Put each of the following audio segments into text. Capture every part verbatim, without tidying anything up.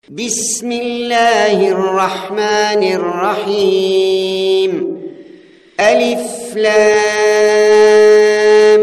بسم الله الرحمن الرحيم. ألف لام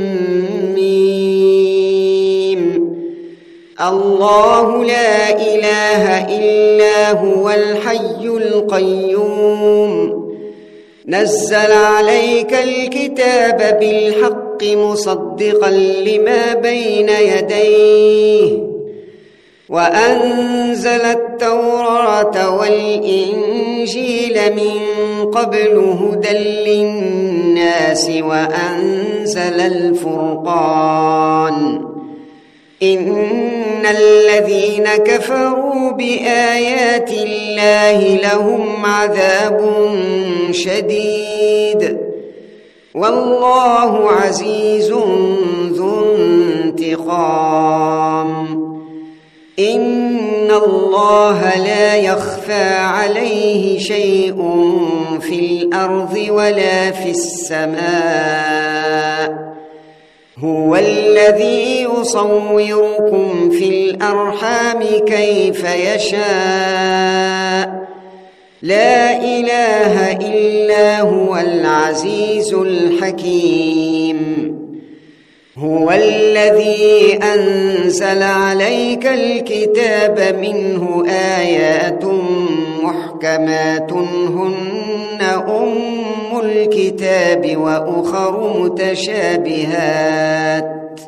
ميم. الله لا إله إلا هو الحي القيوم، نزل عليك الكتاب بالحق مصدقا لما بين يديه، وأنزل التوراة والإنجيل من قبل هدى للناس، وأنزل الفرقان. إن الذين كفروا بآيات الله لهم عذاب شديد، والله عزيز ذو انتقام. إن الله لا يخفى عليه شيء في الأرض ولا في السماء، هو الذي يصوركم في الأرحام كيف يشاء، لا إله إلا هو العزيز الحكيم. هو الذي أنزل عليك الكتاب منه آيات محكمات هن أم الكتاب وأخر متشابهات،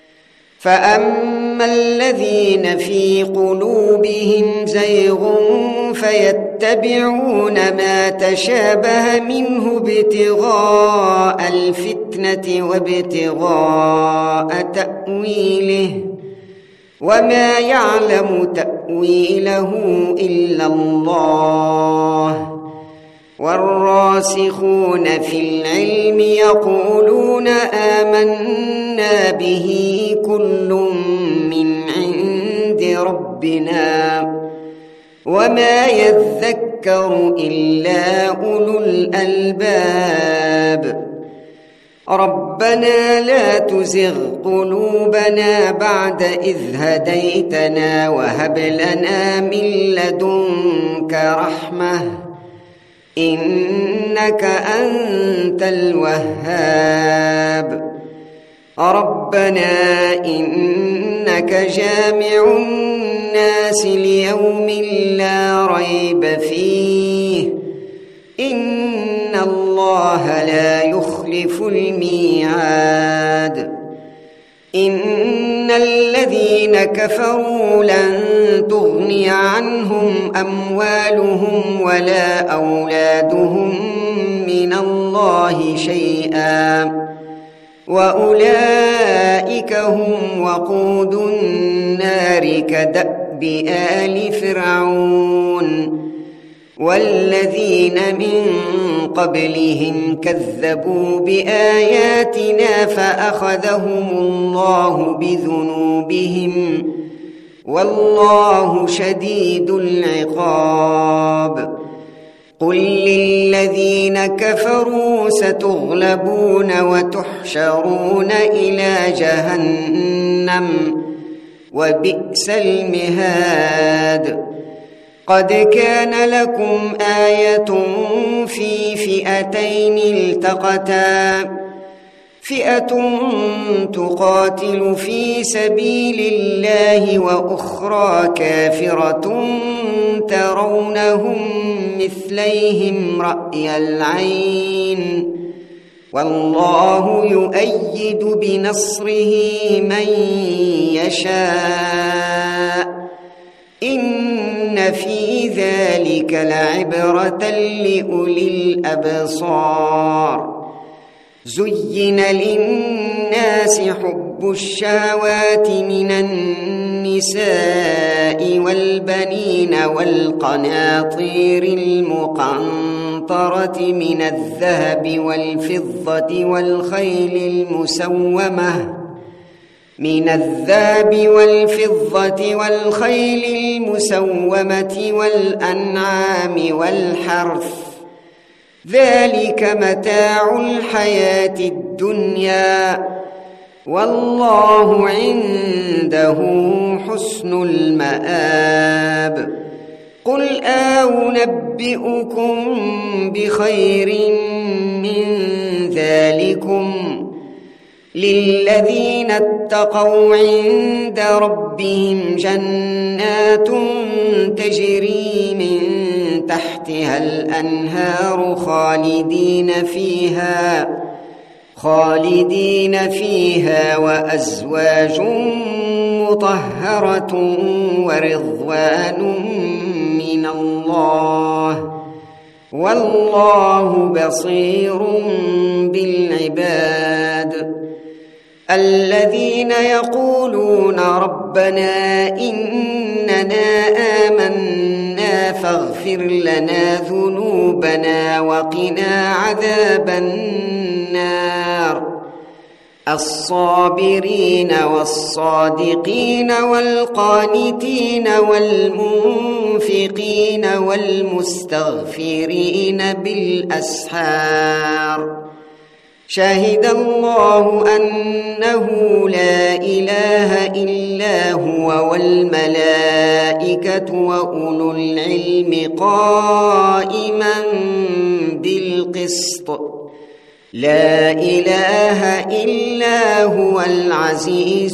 فأما الذين في قلوبهم زيغ فيتبعون ما تشابه منه ابتغاء الفتنة وابتغاء تأويله، وما يعلم تأويله إلا الله. والراسخون في العلم يقولون آمنا به كل من عند ربنا، وما يذكر إلا أولو الألباب. ربنا لا تزغ قلوبنا بعد إذ هديتنا، وهب لنا من لدنك رحمة إنك أنت الوهاب. ربنا إنك جامع الناس ليوم لا ريب فيه، إن الله لا يخلف الميعاد. إن الذين كفروا لن تغني عنهم أموالهم ولا أولادهم من الله شيئا، وأولئك هم وقود النار كدأب آل فرعون. والذين من قبلهم كذبوا بآياتنا فأخذهم الله بذنوبهم، والله شديد العقاب. قل للذين كفروا ستغلبون وتحشرون إلى جهنم، وبئس المهاد. قد كان لكم آية في فئتين التقتا، فئة تقاتل في سبيل الله وأخرى كافرة ترونهم مثليهم رأي العين، والله يؤيد بنصره من يشاء. إن في ذلك لعبرة لأولي الأبصار. زين للناس حب الشهوات من النساء والبنين والقناطير المقنطرة من الذهب والفضة والخيل المسومة من الذهب والفضة والخيل المسومة والأنعام والحرث، ذلك متاع الحياة الدنيا، والله عنده حسن المآب. قل أنبئكم بخير من ذلكم للذين اتقوا عند ربهم جنات تجري من تحتها الأنهار خالدين فيها خالدين فيها وأزواج مطهرة ورضوان من الله والله بصير بالعباد الذين يقولون ربنا إننا آمنا فاغفر لنا ذنوبنا وقنا عذاب النار الصابرين والصادقين والقانتين والمنفقين والمستغفرين بالأسحار شهد الله أنه لا إله إلا هو والملائكة وأولو العلم قائما بالقسط لا إله إلا هو العزيز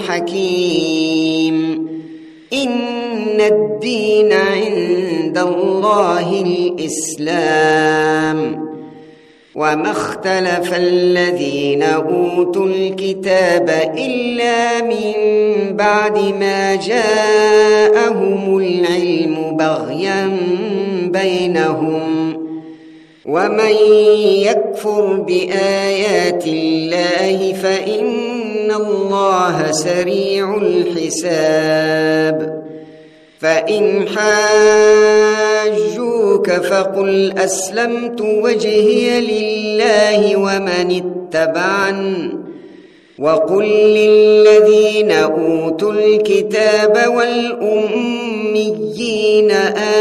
الحكيم إن الدين عند الله الإسلام وما اختلف الذين أوتوا الكتاب إلا من بعد ما جاءهم العلم بغيا بينهم ومن يكفر بآيات الله فإن الله سريع الحساب فإن حاجوك فقل أسلمت وجهي لله ومن اتبعني وقل للذين أوتوا الكتاب والأميين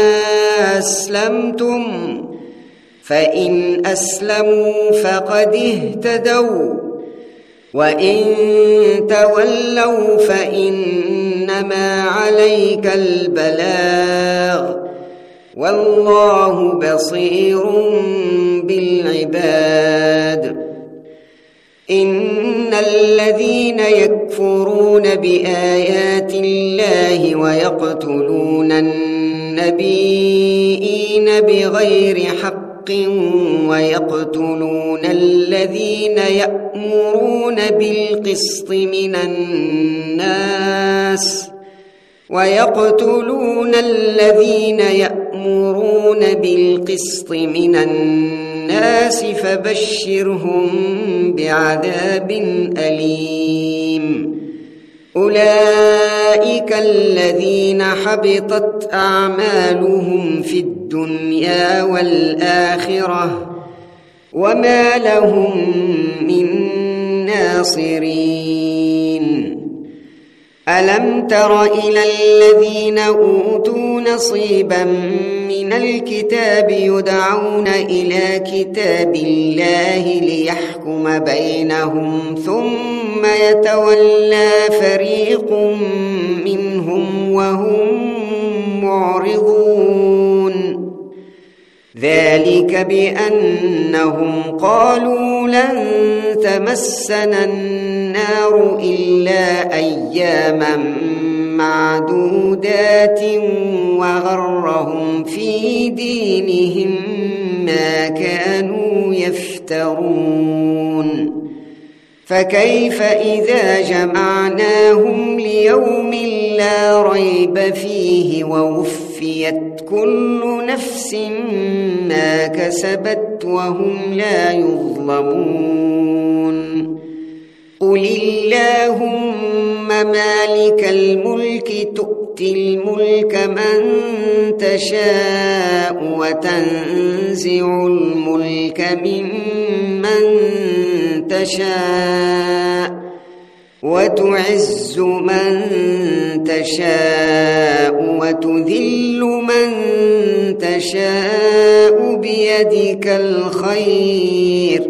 أسلمتم فإن أسلموا فقد اهتدوا وإن تولوا فإنما عليك البلاغ والله بصير بالعباد إن الذين يكفرون بآيات الله ويقتلون النبيين بغير حق ويقتلون الذين يأمرون بالقسط من الناس ويقتلون الذين يأمرون بالقسط من الناس فبشرهم بعذاب أليم أولئك الذين حبطت أعمالهم في الدنيا والآخرة وما لهم من ناصرين ألم تر إلى الذين أوتوا نصيبا من الكتاب يدعون إلى كتاب الله ليحكم بينهم ثم يتولى فريق منهم وهم معرضون ذلك بأنهم قالوا لن تمسنا النار إلا أياما معدودات وغرهم في دينهم ما كانوا يفترون فكيف إذا جمعناهم ليوم لا ريب فيه ووفيت كل نفس ما كسبت وهم لا يظلمون قل اللهم مالك الملك تؤتي الملك من تشاء وتنزع الملك ممن تشاء وتعز من تشاء وتذل من تشاء بيدك الخير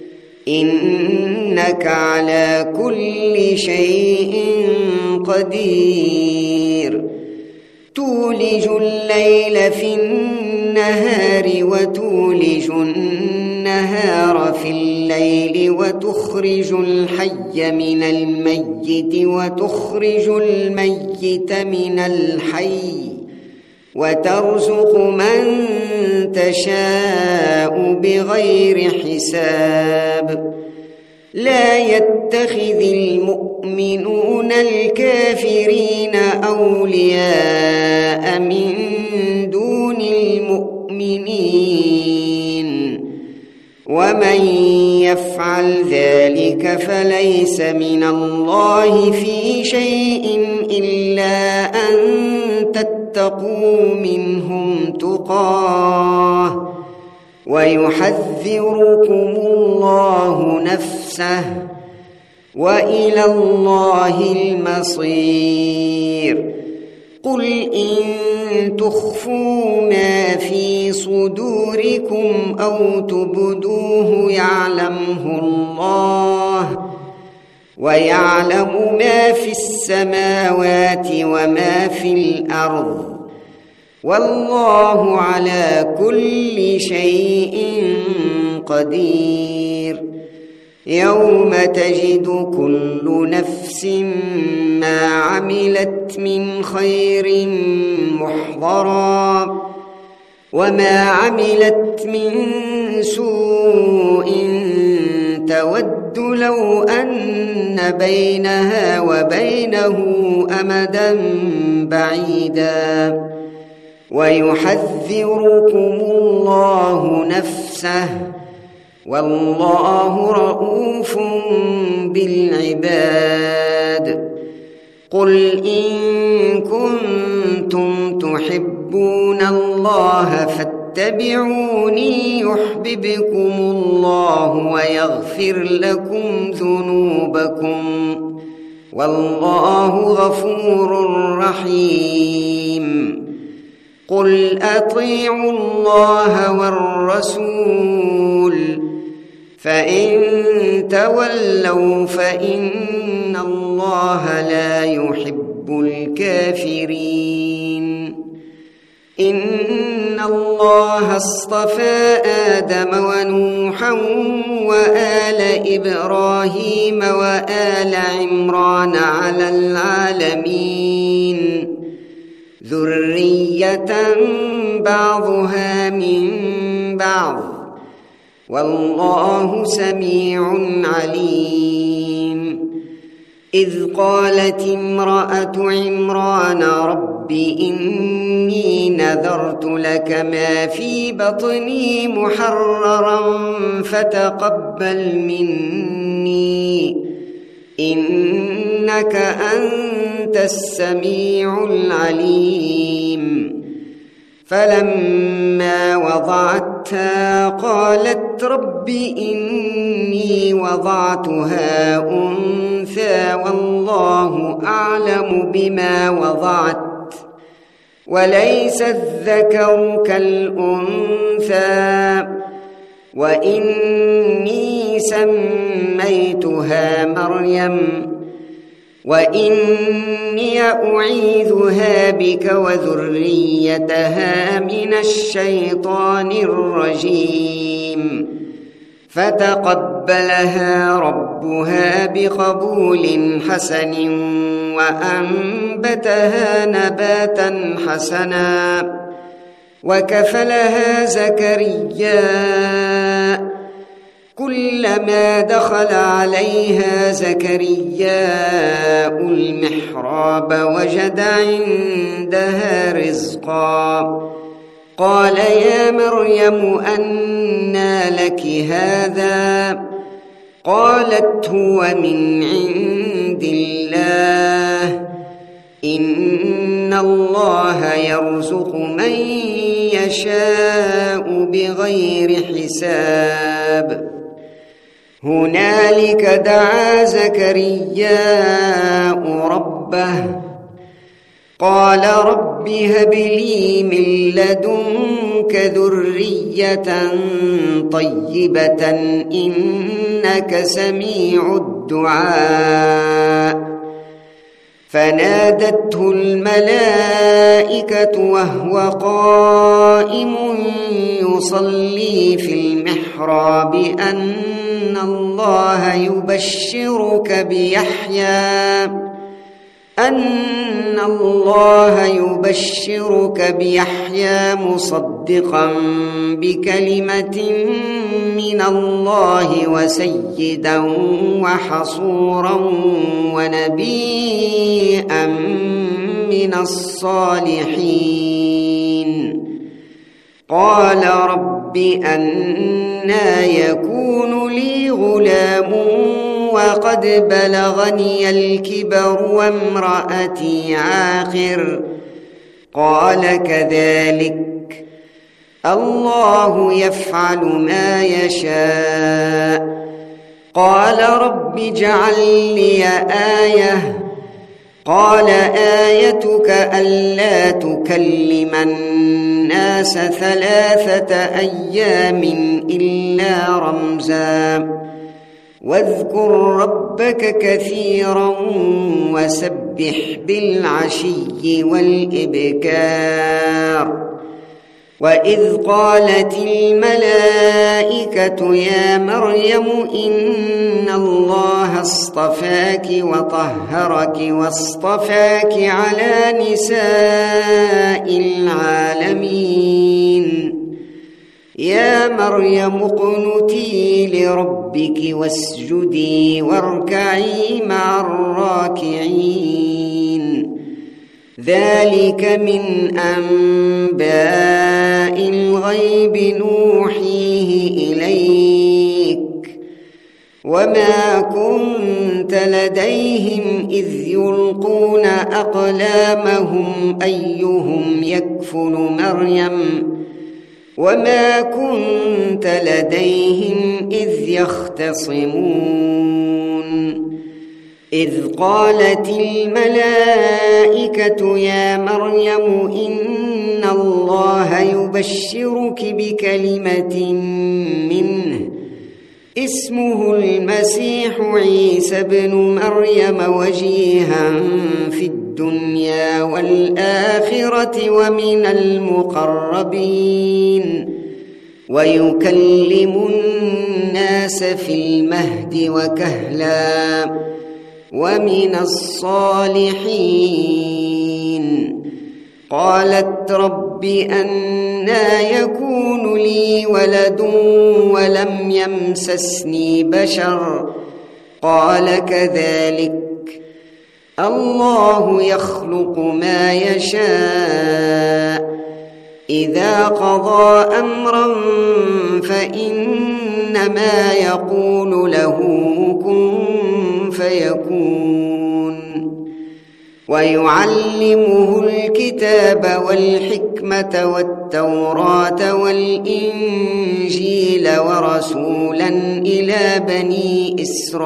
إنك على كل شيء قدير تولج الليل في النهار وتولج النهار في الليل وتخرج الحي من الميت وتخرج الميت من الحي وترزق من تشاء بغير حساب لا يتخذ المؤمنون الكافرين أولياء من دون المؤمنين ومن يفعل ذلك فليس من الله في شيء إلا أن تتقوا منهم تقاه ويحذركم الله نفسه وإلى الله المصير قل إن تخفوا ما في صدوركم أو تبدوه يعلمه الله ويعلم ما في السماوات وما في الأرض والله على كل شيء قدير يوم تجد كل نفس ما عملت من خير محضرا وما عملت من سوء تود لو أن بينها وبينه أمدا بعيدا ويحذركم الله نفسه والله رؤوف بالعباد قل إن كنتم تحبون الله فاتبعوني يحببكم الله ويغفر لكم ذنوبكم والله غفور رحيم قل أطيعوا الله والرسول فإن تولوا فإن الله لا يحب الكافرين إن الله اصطفى آدم ونوحا وآل إبراهيم وآل عمران على العالمين ذرية بعضها من بعض والله سميع عليم إذ قالت امرأة عمران رب إني نذرت لك ما في بطني محررا فتقبل مني إنك أنت السميع العليم فلما وضعتها قالت رب إني وضعتها أنثى والله أعلم بما وضعت وليس الذكر كالأنثى وإني سميتها مريم وإني أعيذها بك وذريتها من الشيطان الرجيم فتقبلها ربها بقبول حسن وأنبتها نباتا حسنا وكفلها زكريا كلما دخل عليها زكرياء المحراب وجد عندها رزقا قال يا مريم أنى لك هذا قالت هو من عند الله إن الله يرزق من يشاء بغير حساب هنالك دعا زكرياء ربه قال رب هب لي من لدنك ذرية طيبة إنك سميع الدعاء فنادته الملائكة وهو قائم يصلي في المحراب أن الله يبشرك بيحيى أن الله يبشرك بيحيى مصدقا بكلمة من الله وسيدا وحصورا ونبيا من الصالحين. قال رب أنى يكون لي غلام وقد بلغني الكبر وامرأتي عاقر. قال كذلك الله يفعل ما يشاء. قال رب اجعل لي آية. قال آيتك ألا تكلم الناس ثلاثة أيام إلا رمزا واذكر ربك كثيرا وسبح بالعشي والإبكار. وإذ قالت الملائكة يا مريم إن الله اصطفاك وطهرك واصطفاك على نساء العالمين. يا مريم اقنتي لربك واسجدي واركعي مع الراكعين. ذلك من أنباء الغيب نوحيه إليك وما كنت لديهم إذ يلقون أقلامهم أيهم يكفل مريم وما كنت لديهم إذ يختصمون. إذ قالت الملائكة يا مريم إن الله يبشرك بكلمة منه اسمه المسيح عيسى بن مريم وجيها في الدنيا والآخرة ومن المقربين ويكلم الناس في المهد وكهلا ومن الصالحين. قالت رب أنى يكون لي ولد ولم يمسسني بشر. قال كذلك الله يخلق ما يشاء إذا قضى أمرا فإنما يقول له كن فيكون. ويعلمه الكتاب والحكمة والتوراة والإنجيل ورسولا إلى بني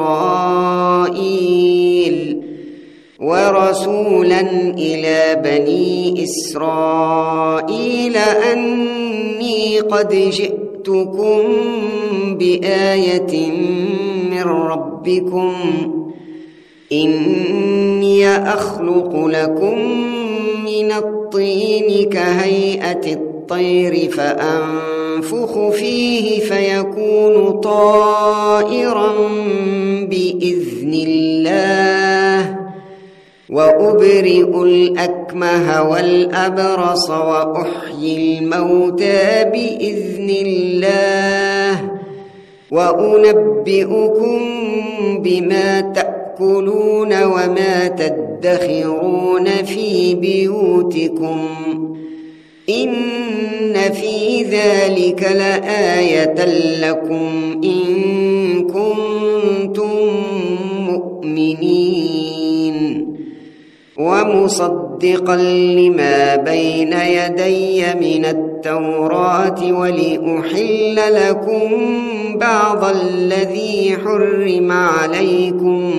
إسرائيل ورسولا إلى بني إسرائيل أني قد جئتكم بآية من ربكم إني أخلق لكم من الطين كهيئة الطير فأنفخ فيه فيكون طائرا بإذن الله وأبرئ الأكمه والأبرص وأحيي الموتى بإذن الله وأنبئكم بما تأكلون وما تدخرون في بيوتكم إن في ذلك لآية لكم إن كنتم مؤمنين. ومصدقا لما بين يدي من التوراة ولأحل لكم بعض الذي حرم عليكم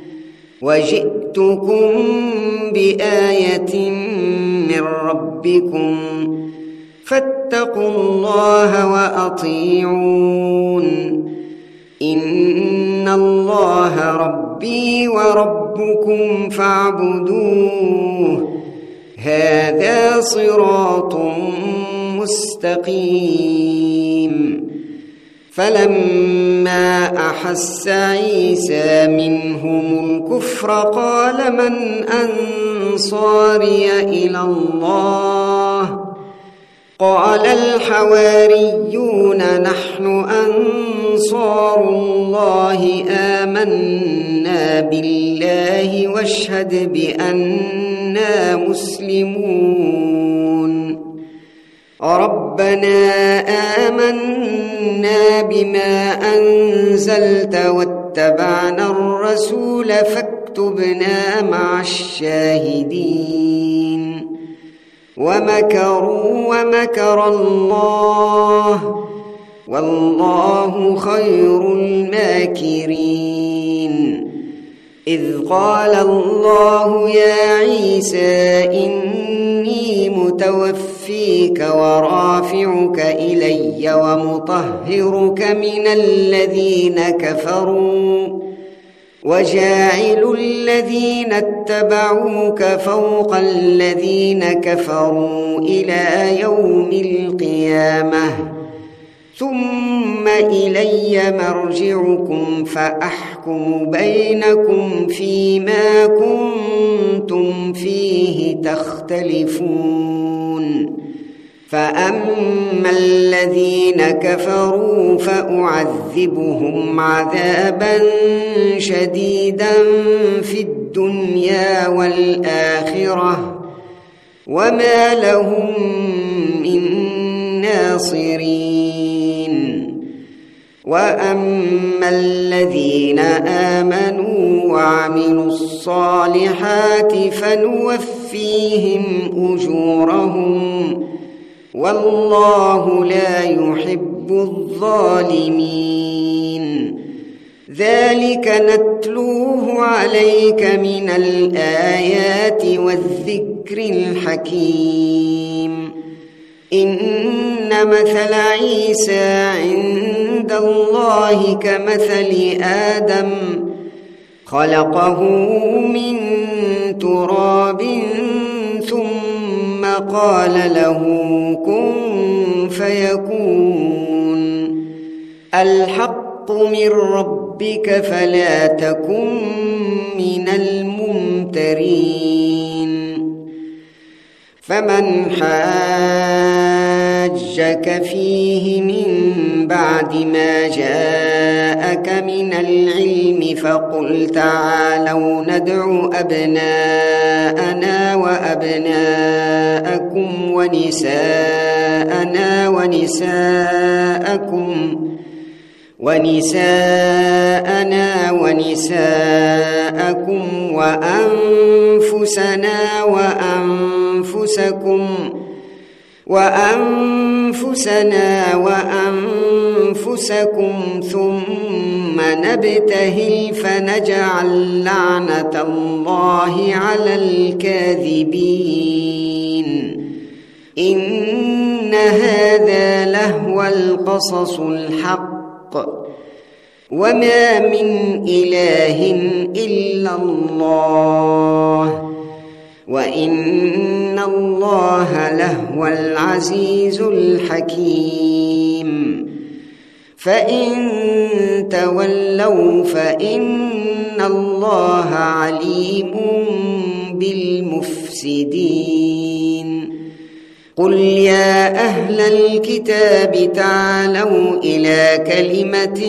وجئتكم بآية من ربكم فاتقوا الله وأطيعون إن الله رب ربي وربكم فاعبدوه هذا صراط مستقيم فلما أحس عيسى منهم الكفر قال من أنصاري إلى الله قال الحواريون نحن أنصار الله آمنا بالله واشهد بأننا مسلمون ربنا آمنا بما أنزلت واتبعنا الرسول فاكتبنا مع الشاهدين ومكروا ومكر الله والله خير الماكرين إذ قال الله يا عيسى إني متوفيك ورافعك إلي ومطهرك من الذين كفروا وجاعل الذين اتبعوك فوق الذين كفروا إلى يوم القيامة ثم إلي مرجعكم فأحكم بينكم فيما كنتم فيه تختلفون فأما الذين كفروا فأعذبهم عذابا شديدا في الدنيا والآخرة وما لهم من ناصرين وأما الذين آمنوا وعملوا الصالحات فنوفيهم أجورهم والله لا يحب الظالمين ذلك نتلوه عليك من الآيات والذكر الحكيم إن مثل عيسى عند الله كمثل آدم خلقه من تراب ثم قال له كن فيكون الحق من ربك فلا تكن من الممترين فمن حاجك فيه من بعد ما جاءك من العلم فقل تعالوا ندع أبناءنا وأبناءكم ونساءنا ونساءكم ونساءنا ونساءكم وأنفسنا وأنفسكم وأنفسنا وأنفسكم ثم نبتهل فنجعل لعنة الله على الكاذبين إن هذا لهو القصص الحق وما من إله إلا الله وإن الله لهو العزيز الحكيم فإن تولوا فإن الله عليم بالمفسدين قل يا أهل الكتاب تعالوا إلى كلمة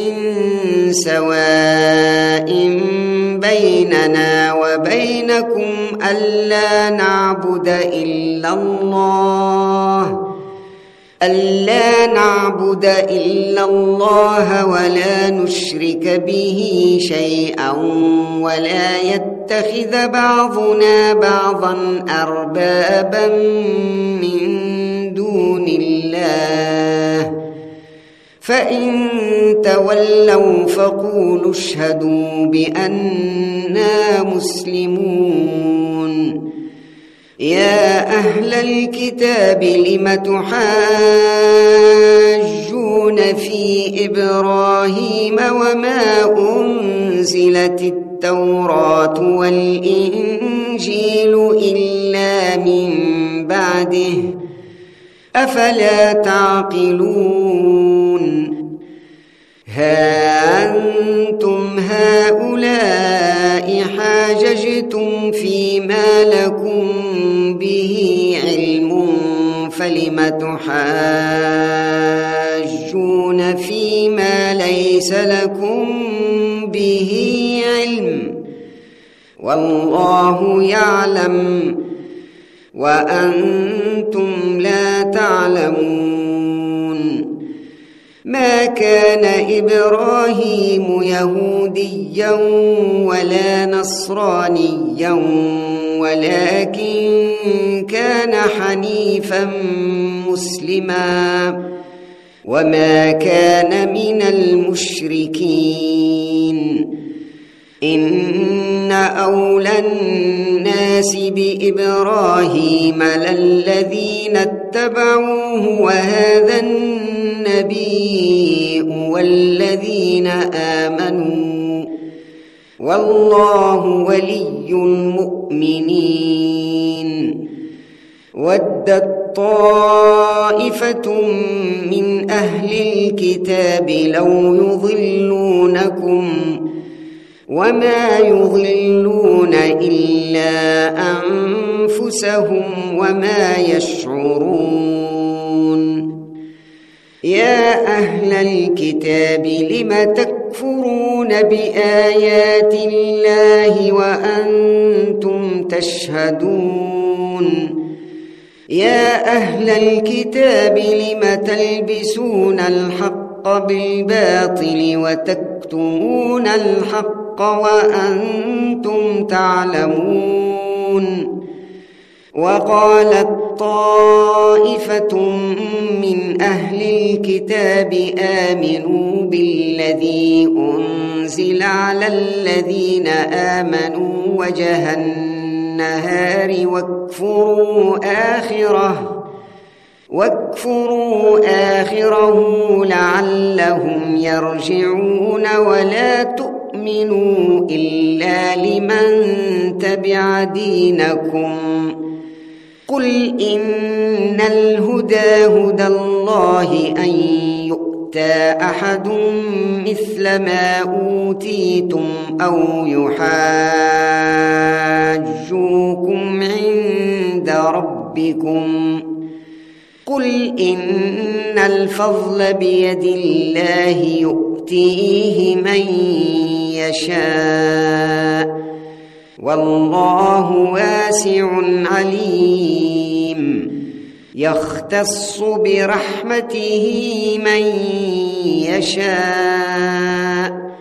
سواء بيننا وبينكم ألا نعبد إلا الله ألا نعبد إلا الله ولا نشرك به شيئا ولا يتخذ بعضنا بعضا أربابا من دون الله فإن تولوا فقولوا اشهدوا بأننا مسلمون يا أهل الكتاب لم تحاجون في إبراهيم وما أنزلت التوراة التوراة والإنجيل إلا من بعده أفلا تعقلون ها أنتم هؤلاء حاججتم فيما لكم به علم فلم تحاجون فيما ليس لكم به علم والله يعلم وأنتم لا تعلمون ما كان إبراهيم يهوديا ولا نصرانيا ولكن كان حنيفا مسلما وما كان من المشركين إن أولى الناس بإبراهيم للذين اتبعوه وهذا النبي والذين آمنوا والله ولي المؤمنين ودت طائفة من أهل الكتاب لو يضلونكم وما يضلون إلا أنفسهم وما يشعرون يا أهل الكتاب لم تكفرون بآيات الله وأنتم تشهدون يا أهل الكتاب لم تلبسون الحق بالباطل وتكتمون الحق وأنتم تعلمون وقالت طائفة من أهل الكتاب آمنوا بالذي أنزل على الذين آمنوا وجه النهار واكفروا آخره واكفروا آخره لعلهم يرجعون ولا تؤمنوا إلا لمن تبع دينكم قل إن الهدى هدى الله أن يؤتى أحد مثل ما أوتيتم أو يحاجوكم عند ربكم قل إن الفضل بيد الله يؤتيه من يشاء والله واسع عليم يختص برحمته من يشاء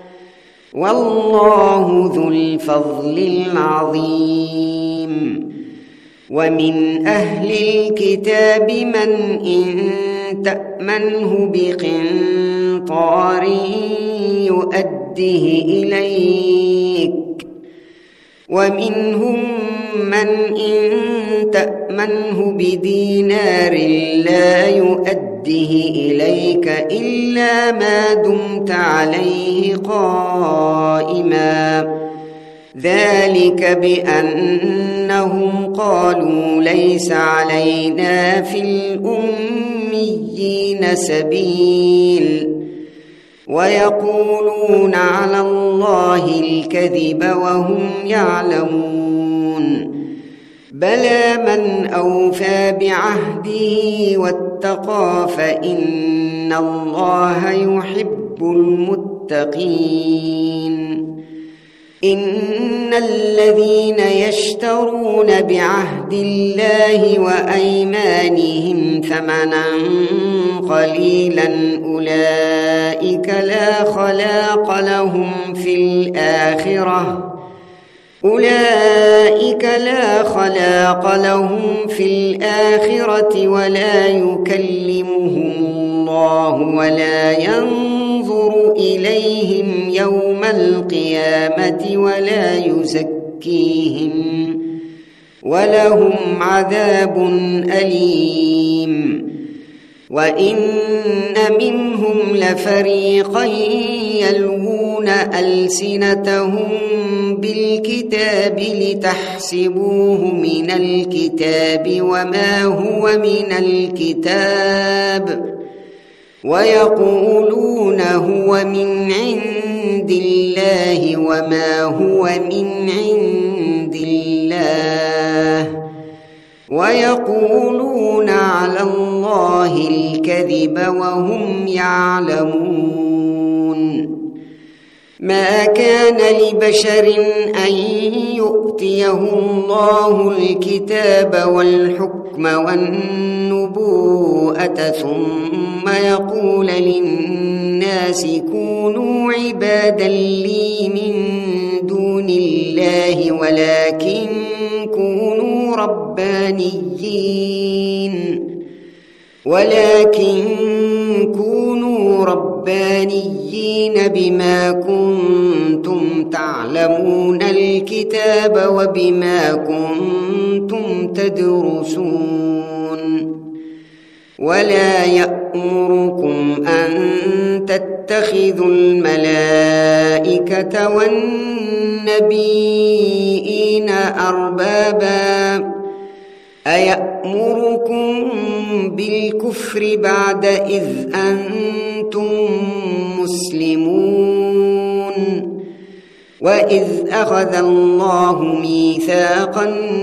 والله ذو الفضل العظيم ومن أهل الكتاب من إن تأمنه بقنطار يؤده إليك ومنهم من إن تأمنه بدينار لا يؤده إليك إلا ما دمت عليه قائما ذلك بأنهم قالوا ليس علينا في الأميين سبيل ويقولون على الله الكذب وهم يعلمون بلى من أوفى بعهده واتقى فإن الله يحب المتقين إن الذين يشترون بعهد الله وأيمانهم ثمنا قليلا أولئك لا خلاق لهم في الآخرة أولئك لا خلاق لهم في الآخرة ولا يكلمهم الله ولا ينظر إليهم يوم القيامة ولا يزكيهم ولهم عذاب أليم وإن منهم لفريقا يلوون ألسنتهم بالكتاب لتحسبوه من الكتاب وما هو من الكتاب ويقولون هو من عند الله وما هو من عند الله ويقولون على الله الكذب وهم يعلمون. ما كان لبشر أن يؤتيه الله الكتاب والحكم والنبوءة ثم يقول للناس كونوا عبادا لي من دون الله ولكن كونوا ربانيين ولكن كونوا ربانيين بما كنتم تعلمون الكتاب وبما كنتم تدرسون. ولا يأمركم أن تتخذوا الملائكة والنبيين أربابا أيأمركم بالكفر بعد إذ أنتم مسلمون. وإذ أخذ الله ميثاق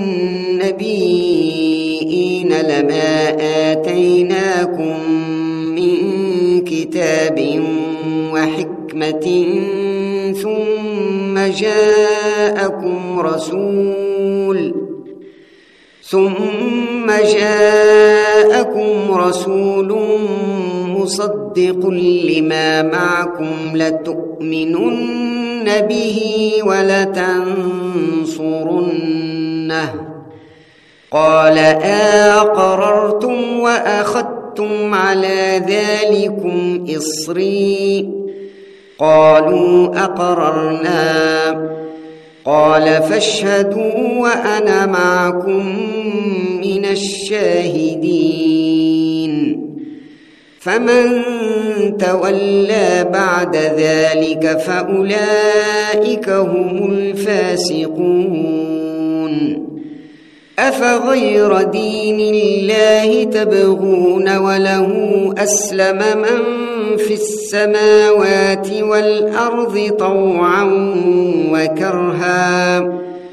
النبيين لما آتيناكم من كتاب وحكمة ثم جاءكم رسول ثم جاءكم رسول مصدق لما معكم لتؤمنن به ولتنصرنه قال أقررتم وأخذتم على ذلكم إصري قالوا أقررنا قال فاشهدوا وأنا معكم من الشاهدين. فمن تولى بعد ذلك فأولئك هم الفاسقون. أفغير دين الله تبغون وله أسلم من في السماوات والأرض طوعا وكرها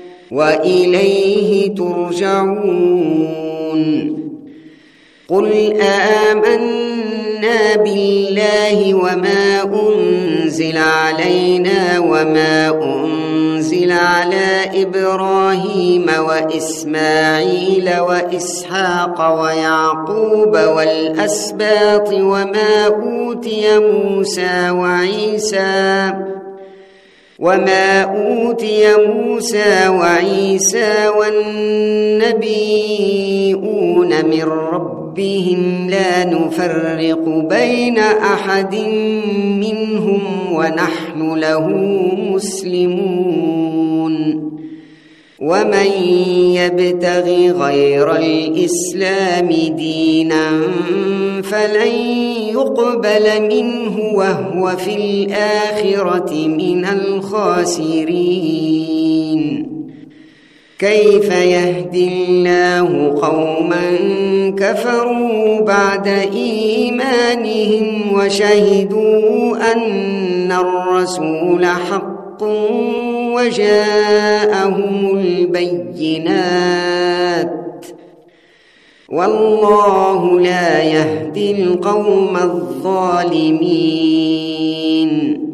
وإليه ترجعون. قل آمنا بالله وما أنزل علينا وما أنزل على إبراهيم وإسماعيل وإسحاق ويعقوب والأسباط وما أوتي موسى وعيسى وما أوتي موسى وعيسى والنبيون من ربهم لا نفرق بين أحد منهم ونحن له مسلمون. ومن يبتغ غير الإسلام دينا فلن يقبل منه وهو في الآخرة من الخاسرين. كيف يهدي الله قوما كفروا بعد إيمانهم وشهدوا أن الرسول حق وجاءهم البينات والله لا يهدي القوم الظالمين.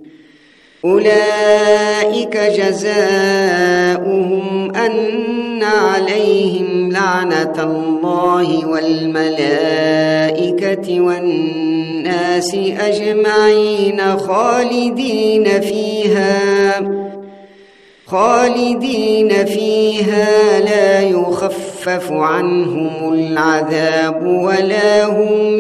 أولئك جزاؤهم أن عليهم لعنة الله والملائكة والناس أجمعين خالدين فيها خالدين فيها لا يخفف عنهم العذاب ولا هم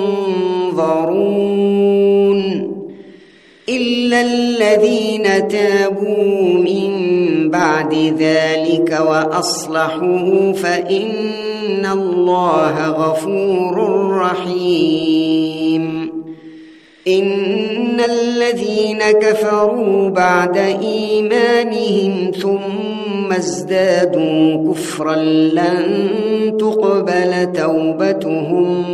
ينظرون إلا الذين تابوا من بعد ذلك وأصلحوا فإن الله غفور رحيم. إن الذين كفروا بعد إيمانهم ثم ازدادوا كفرا لن تقبل توبتهم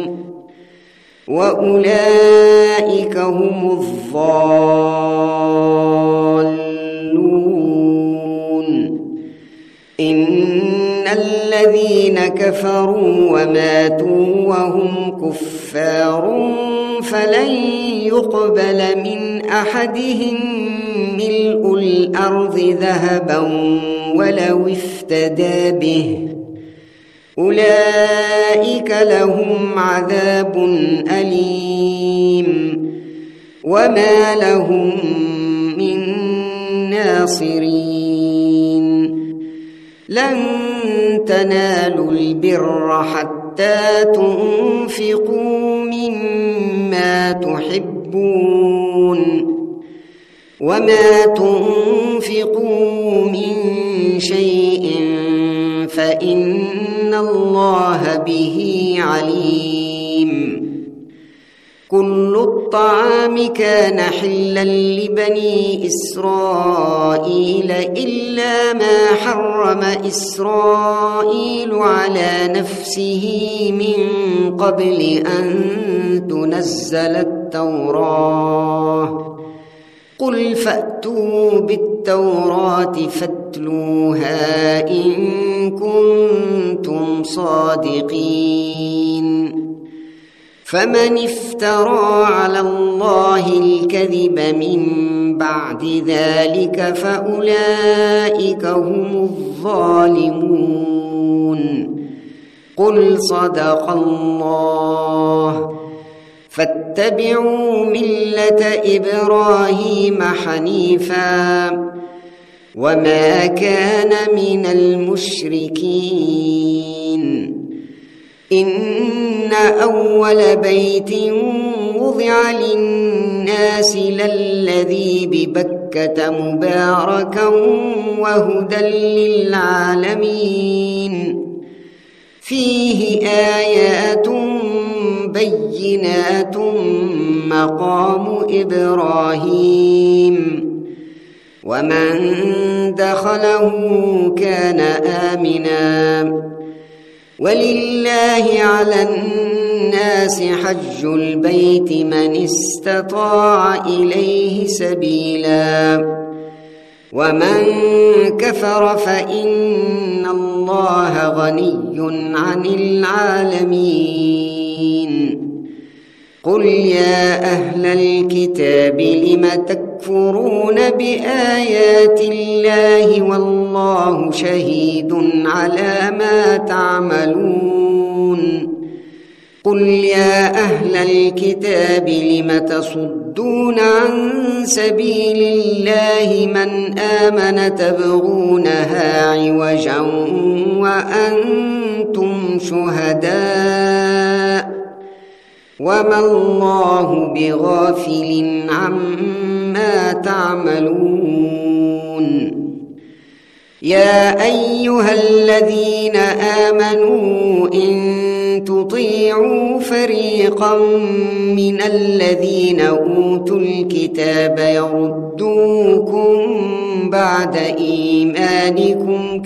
وأولئك هم الضالون. إن الذين كفروا وماتوا وهم كفار فلن يقبل من أحدهم ملء الأرض ذهبا ولو افتدى به أولئك لهم عذاب أليم وما لهم من ناصرين. لن تنالوا البر حتى تنفقوا مما تحبون وما تنفقوا من شيء فإن الله به عليم. كل الطعام كان حلا لبني إسرائيل إلا ما حرم إسرائيل على نفسه من قبل أن تنزل التوراة. قل فأتوا بالتوراة فاتلوها إن كنتم صادقين. فمن افترى على الله الكذب من بعد ذلك فأولئك هم الظالمون. قل صدق الله. فاتبعوا ملة إبراهيم حنيفا وما كان من المشركين. إن أول بيت وضع للناس للذي ببكة مباركا وهدى للعالمين. فيه آيات بينات مقام إبراهيم ومن دخله كان آمنا. ولله على الناس حج البيت من استطاع إليه سبيلا ومن كفر فإن الله غني عن العالمين. قل يا أهل الكتاب لم تكفرون بآيات الله والله شهيد على ما تعملون. قل يا أهل الكتاب لم تصدون عن سبيل الله من آمن تبغونها عوجا وأنتم شهداء وما الله بغافل عما تعملون. يا أيها الذين آمنوا إن تطيعوا فريقا من الذين أوتوا الكتاب يردوكم بعد إيمانكم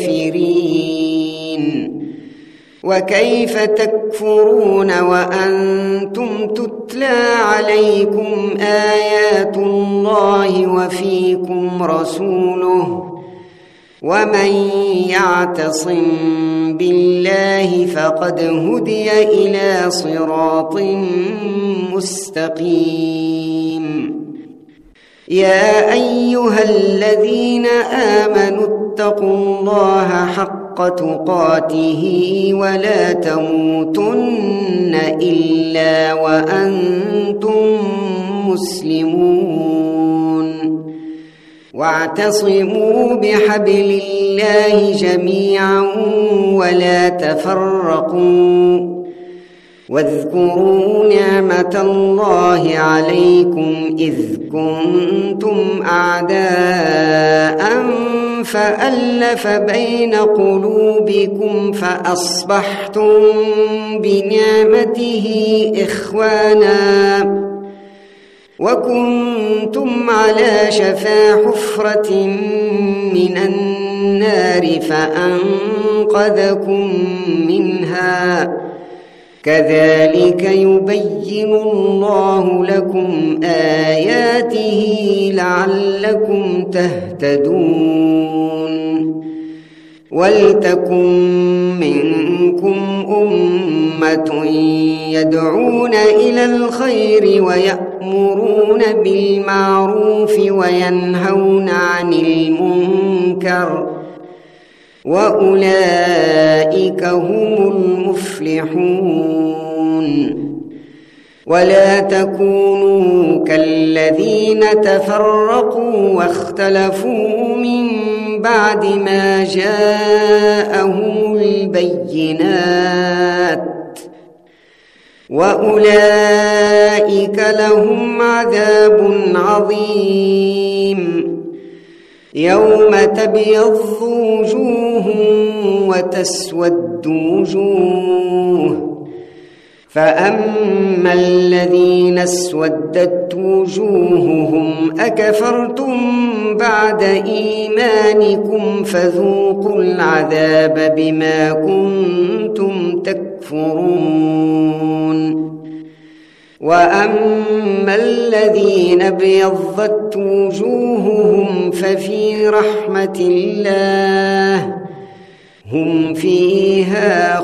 كافرين. وكيف تكفرون وأنتم تتلى عليكم آيات الله وفيكم رسوله ومن يعتصم بالله فقد هدي إلى صراط مستقيم. يا أيها الذين آمنوا اتقوا الله حق تقاته ولا تموتن إلا وأنتم مسلمون. واعتصموا بحبل الله جميعا ولا تفرقوا. واذكروا نعمة الله عليكم إذ كنتم أعداء فألف بين قلوبكم فأصبحتم بنعمته إخوانا وكنتم على شفا حفرة من النار فأنقذكم منها كذلك يبين الله لكم آياته لعلكم تهتدون ولتكن منكم أمة يدعون إلى الخير ويأمرون بالمعروف وينهون عن المنكر وأولئك هم المفلحون ولا تكونوا كالذين تفرقوا واختلفوا من بعد ما جاءهم البينات وأولئك لهم عذاب عظيم يوم تبيض وجوه وتسود وجوه فأما الذين اسودت وجوههم أكفرتم بعد إيمانكم فذوقوا العذاب بما كنتم تكفرون وأما الذين ابيضت وجوههم ففي رحمة الله هم فيها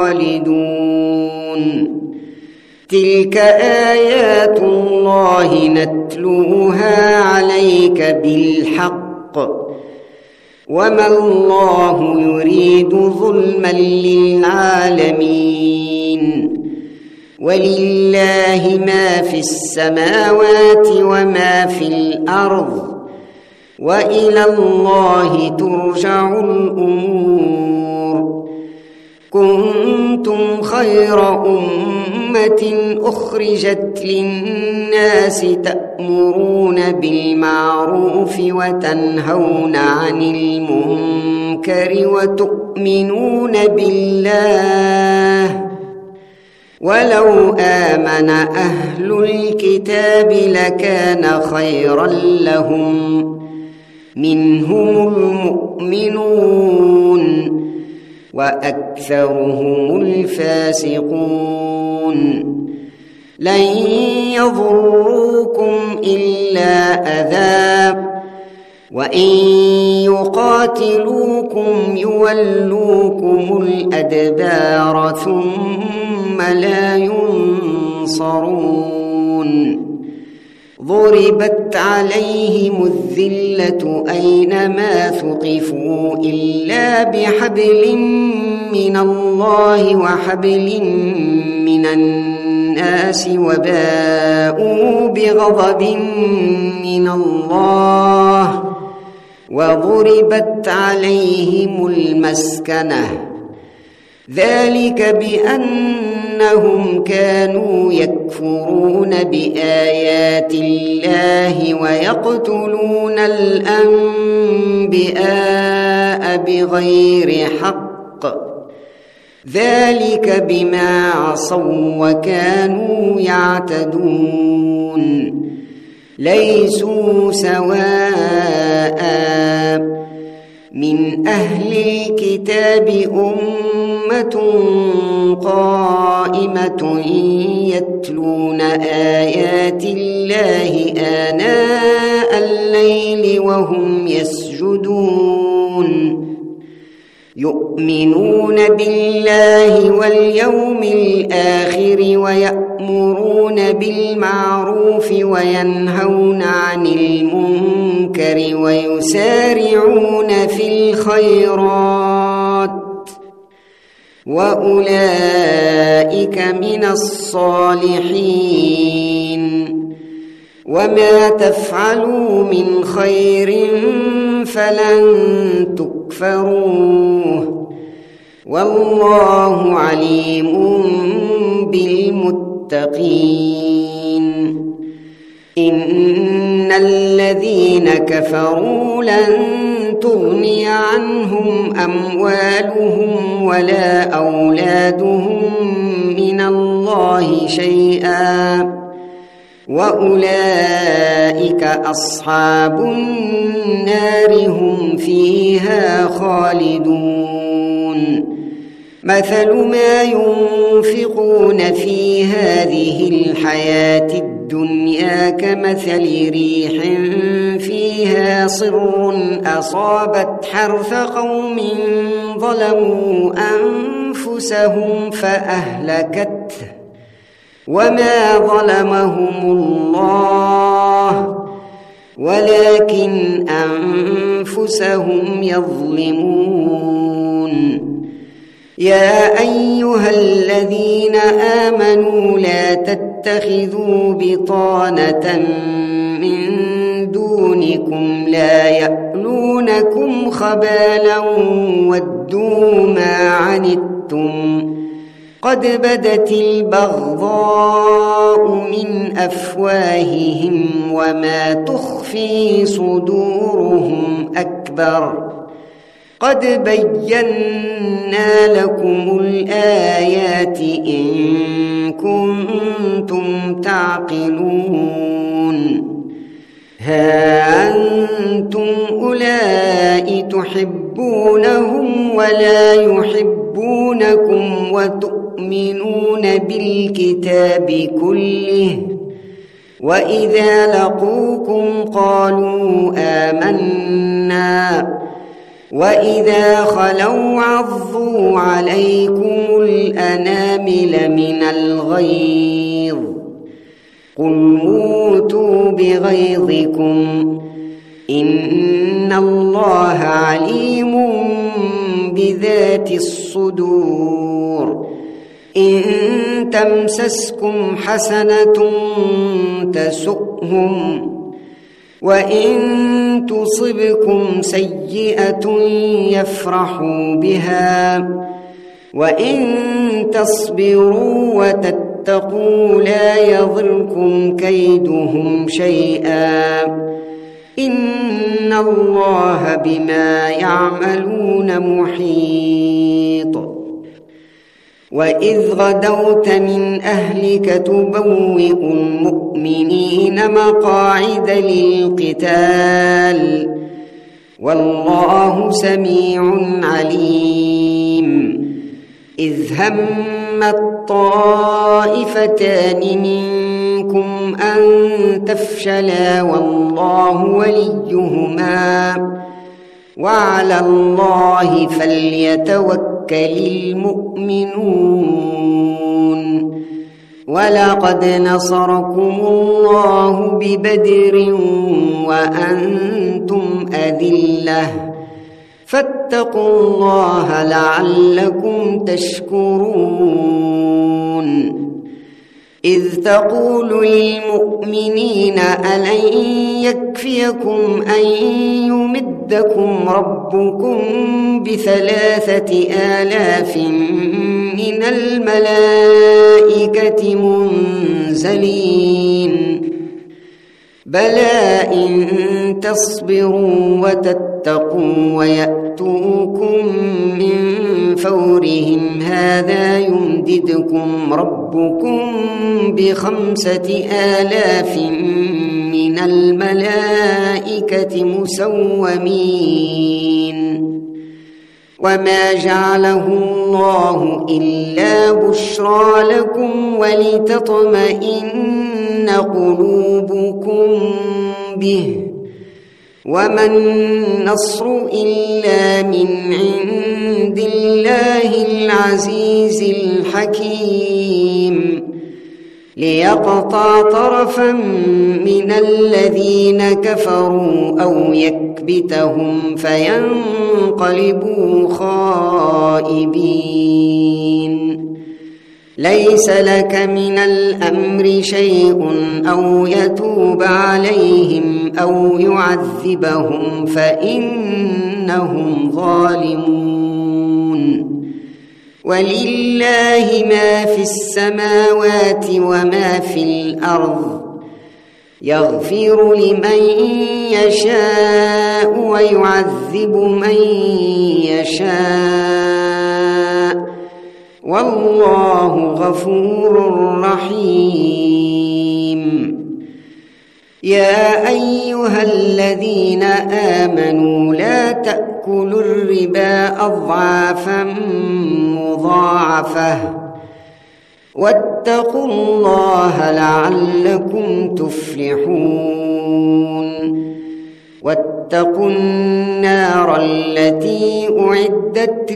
خالدون تلك آيات الله نتلوها عليك بالحق وما الله يريد ظلما للعالمين ولله ما في السماوات وما في الأرض وإلى الله ترجع الأمور كنتم خير أمة أخرجت للناس تأمرون بالمعروف وتنهون عن المنكر وتؤمنون بالله ولو آمن أهل الكتاب لكان خيرا لهم منهم المؤمنون وأكثرهم الفاسقون لن يضروكم إلا أذى وإن يقاتلوكم يولوكم الأدبار ثم لا ينصرون ضربت عليهم الذلة أينما ثقفوا إلا بحبل من الله وحبل من الناس وباءوا بغضب من الله وضربت عليهم المسكنة ذلك بأنهم كانوا يكفرون بآيات الله ويقتلون الأنبياء بغير حق ذلك بما عصوا وكانوا يعتدون ليسوا سواء من أهل الكتاب أمة قائمة يتلون آيات الله آناء الليل وهم يسجدون يؤمنون بالله واليوم الآخر ويأمرون بالمعروف وينهون عن المنكر ويسارعون في الخيرات وأولئك من الصالحين وما تفعلوا من خير فلن تكفروه والله عليم بالمتقين إن الذين كفروا لن تغني عنهم أموالهم ولا أولادهم من الله شيئا وأولئك أصحاب النار هم فيها خالدون مثل ما ينفقون في هذه الحياة الدنيا كمثل ريح فيها صر أصابت حرث قوم ظلموا أنفسهم فأهلكته وما ظلمهم الله ولكن أنفسهم يظلمون يا أيها الذين آمنوا لا تتخذوا بطانة من دونكم لا يألونكم خبالا ودوا ما عنتم قد بدت البغضاء من أفواههم وما تخفي صدورهم أكبر قد بينا لكم الآيات إن كنتم تعقلون ها أنتم أولئك تحبونهم ولا يحبونكم وتؤمنون بالكتاب كله وإذا لقوكم قالوا آمنا وإذا خلوا عضوا عليكم الأنامل من الغيظ قل موتوا بغيظكم إن الله عليم بذات الصدور إن تمسسكم حسنة تسؤهم وإن تصبكم سيئة يفرحوا بها وإن تصبروا وتتقوا لا يضركم كيدهم شيئا إن الله بما يعملون محيط وإذ غدوت من أهلك تبوئ المؤمنين مقاعد للقتال والله سميع عليم إذ همت طائفتان منكم أن تفشلا والله وليهما وعلى الله فليتوكل المؤمنون ولقد نصركم الله ببدر وأنتم أذلة فاتقوا الله لعلكم تشكرون إذ تقول للمؤمنين ألن يكفيكم أن يمدكم ربكم بثلاثة آلاف من الملائكة منزلين بلى إن تصبروا وتتقوا ويأتوكم من فورهم هذا يمددكم ربكم بخمسة آلاف من الملائكة مسومين وما جعله الله إلا بشرى لكم ولتطمئن قلوبكم به وما النصر إلا من عند الله العزيز الحكيم ليقطع طرفا من الذين كفروا أو يكبتهم فينقلبوا خائبين ليس لك من الأمر شيء أو يتوب عليهم أو يعذبهم فإنهم ظالمون ولله ما في السماوات وما في الأرض يغفر لمن يشاء ويعذب من يشاء والله غفور رحيم يا أيها الذين آمنوا لا تأكلوا الربا أضعافا مضاعفة واتقوا الله لعلكم تفلحون واتقوا النار التي أعدت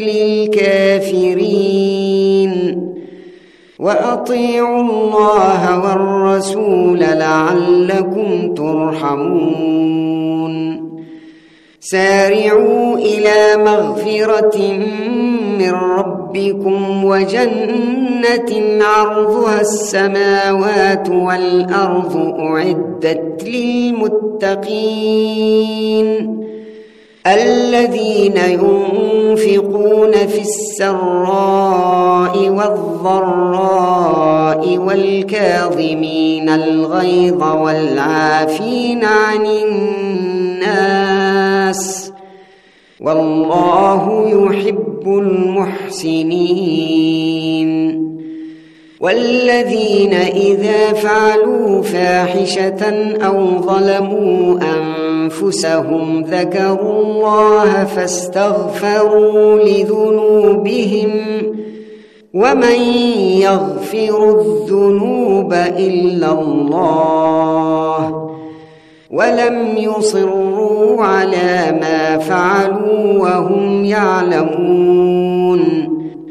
للكافرين وأطيعوا الله والرسول لعلكم ترحمون سارعوا إلى مغفرة من ربكم وجنة عرضها السماوات والأرض أعدت للمتقين الذين ينفقون في السراء والضراء والكاظمين الغيظ والعافين عن الناس والله يحب المحسنين والذين إذا فعلوا فاحشة أو ظلموا أنفسهم ذكروا الله فاستغفروا لذنوبهم ومن يغفر الذنوب إلا الله ولم يصروا على ما فعلوا وهم يعلمون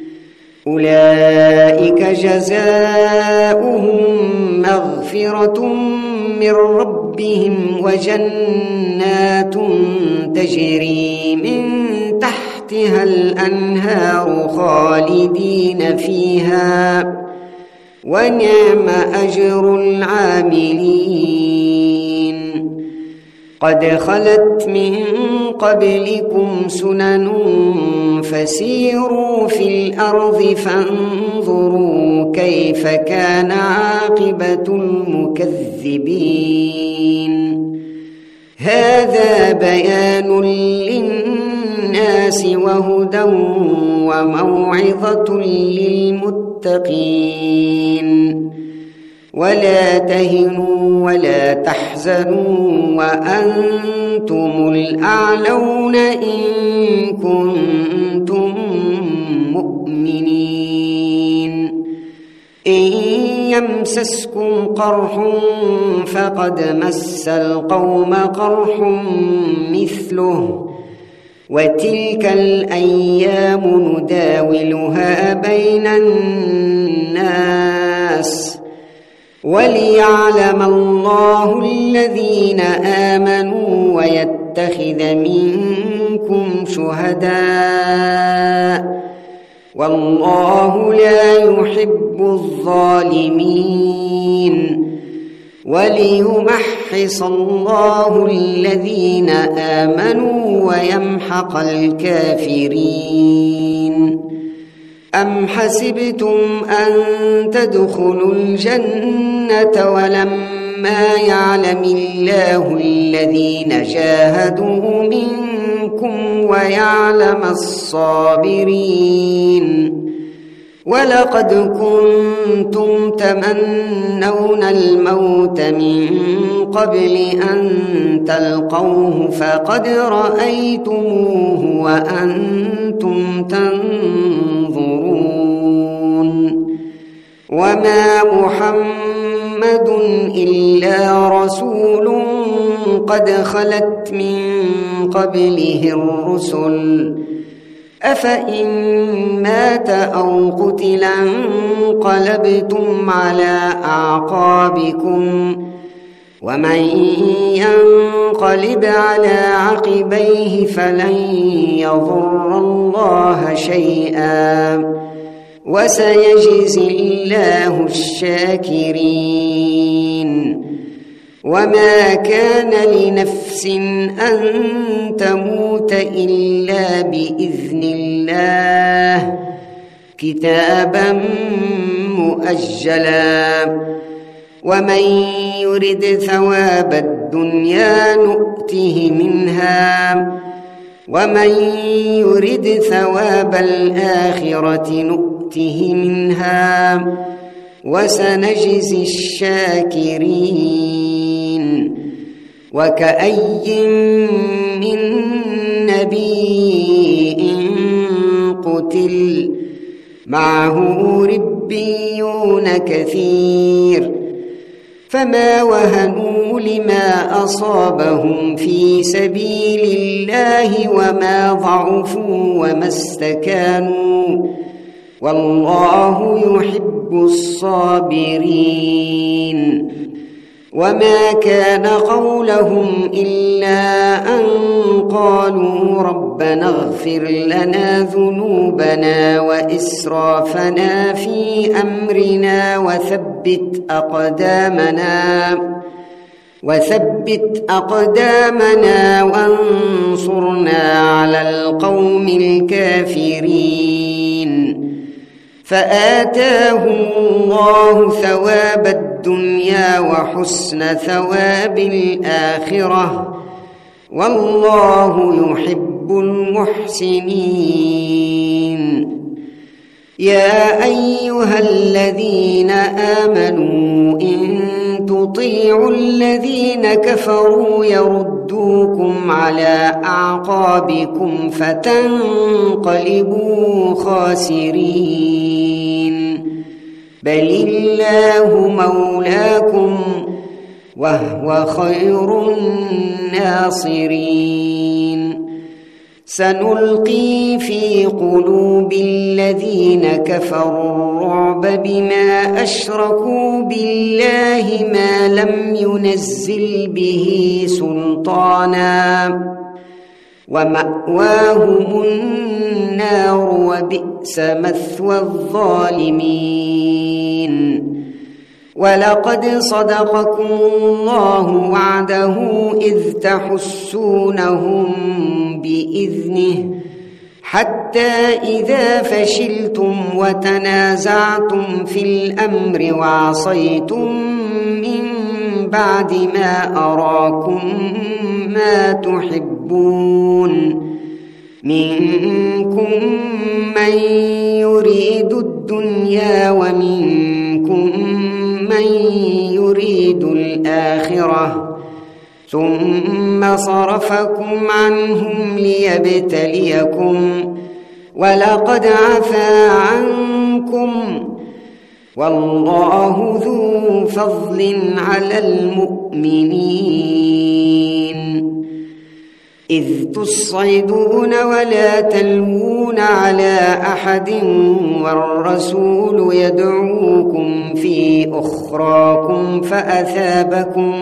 أولئك جزاؤهم مغفرة من ربهم وجنات تجري من تحتها الأنهار خالدين فيها ونعم أجر العاملين قد خلت من قبلكم سنن فسيروا في الأرض فانظروا كيف كان عاقبة المكذبين هذا بيان للناس وهدى وموعظة للمتقين ولا تهنوا ولا تحزنوا وأنتم الأعلون إن كنتم مؤمنين إن يمسسكم قرح فقد مس القوم قرح مثله وتلك الأيام نداولها بين الناس وليعلم الله الذين آمنوا ويتخذ منكم شهداء والله لا يحب الظالمين وليمحص الله الذين آمنوا ويمحق الكافرين أم حسبتم أن تدخلوا الجنة ولما يعلم الله الذين جاهدوا منكم ويعلم الصابرين ولقد كنتم تمنون الموت من قبل أن تلقوه فقد رأيتموه وأنتم تنظرون وما محمد إلا رسول قد خلت من قبله الرسل أفإن مات أو قتل انقلبتم على أعقابكم ومن ينقلب على عقبيه فلن يضر الله شيئا وسيجزي الله الشاكرين وما كان لنفس أن تموت إلا بإذن الله كتابا مؤجلا ومن يرد ثواب الدنيا نؤته منها ومن يرد ثواب الآخرة نؤته منها وسنجزي الشاكرين وكأي من نبي قتل معه ربيون كثير فما وهنوا لما أصابهم في سبيل الله وما ضعفوا وما استكانوا والله يحب الصابرين وما كان قولهم إلا أن قالوا ربنا اغفر لنا ذنوبنا وإسرافنا في أمرنا وثبت أقدامنا وثبت أقدامنا وانصرنا على القوم الكافرين فآتاهم الله ثواب الدنيا وحسن ثواب الآخرة والله يحب المحسنين يا أيها الذين آمنوا إن تطيعوا الذين كفروا يردوكم على أعقابكم فتنقلبوا خاسرين بل الله مولاكم وهو خير الناصرين سنلقي في قلوب الذين كفروا الرعب بما أشركوا بالله ما لم ينزل به سلطانا ومأواهم النار وبئس مثوى الظالمين ولقد صدقكم الله وعده إذ تحسونهم بإذنه حتى إذا فشلتم وتنازعتم في الأمر وعصيتم من بعد ما أراكم ما تحبون منكم من يريد الدنيا ومنكم من يريد الآخرة ثم صرفكم عنهم ليبتليكم ولقد عفا عنكم والله ذو فضل على المؤمنين إذ تصعدون ولا تلوون على أحد والرسول يدعوكم في أخراكم فأثابكم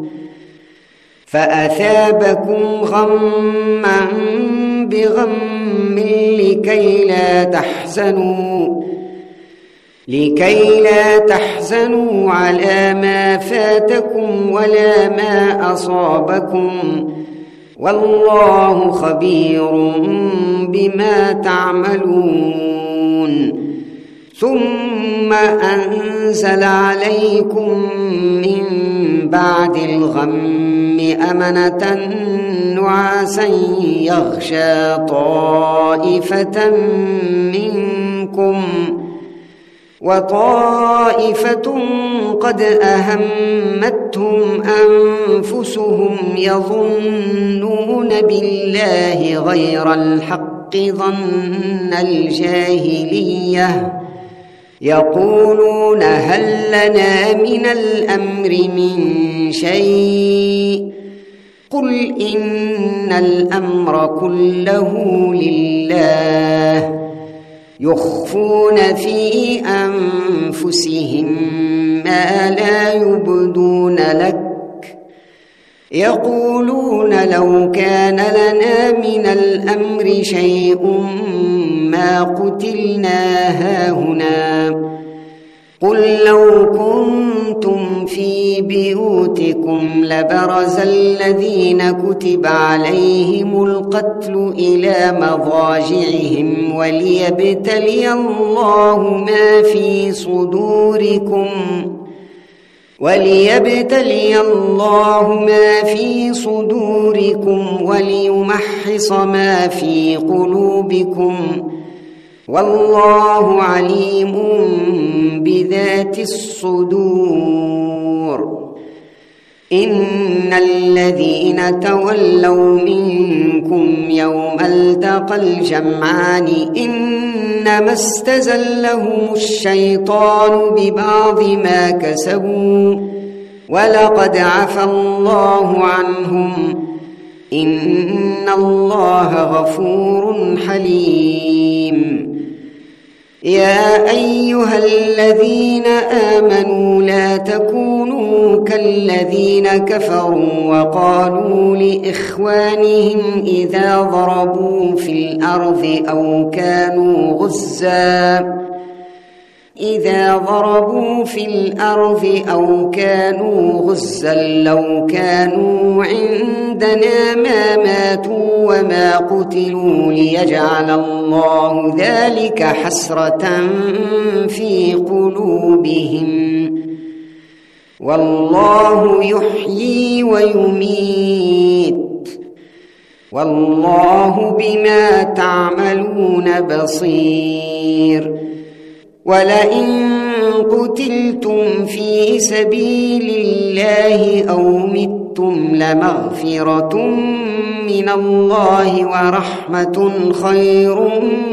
فأثابكم غما بغم لكي لا تحزنوا لكي لا تحزنوا على ما فاتكم ولا ما أصابكم والله خبير بما تعملون ثم أنزل عليكم من بعد الغم أمنة نعاسا يغشى طائفة منكم وطائفة قد أهمتهم أنفسهم يظنون بالله غير الحق ظن الجاهلية يقولون هل لنا من الأمر من شيء قل إن الأمر كله لله يخفون في أنفسهم ما لا يبدون لك يقولون لو كان لنا من الأمر شيء ما قتلنا هاهنا قل لو كنتم في بيوتكم لبرز الذين كتب عليهم القتل إلى مضاجعهم وليبتلي الله ما في صدوركم وليبتلي الله ما في صدوركم وليمحص ما في قلوبكم والله عليم بذات الصدور إن الذين تولوا منكم يوم التقى الجمعان إنما استزلهم الشيطان ببعض ما كسبوا ولقد عفى الله عنهم إن الله غفور حليم. يا أيها الذين آمنوا لا تكونوا كالذين كفروا وقالوا لإخوانهم إذا ضربوا في الأرض أو كانوا غزا إذا ضربوا في الأرض أو كانوا غزا لو كانوا عندنا ما ماتوا وما قتلوا ليجعل الله ذلك حسرة في قلوبهم والله يحيي ويميت والله بما تعملون بصير. ولئن قتلتم في سبيل الله أو متم لمغفرة من الله ورحمة خير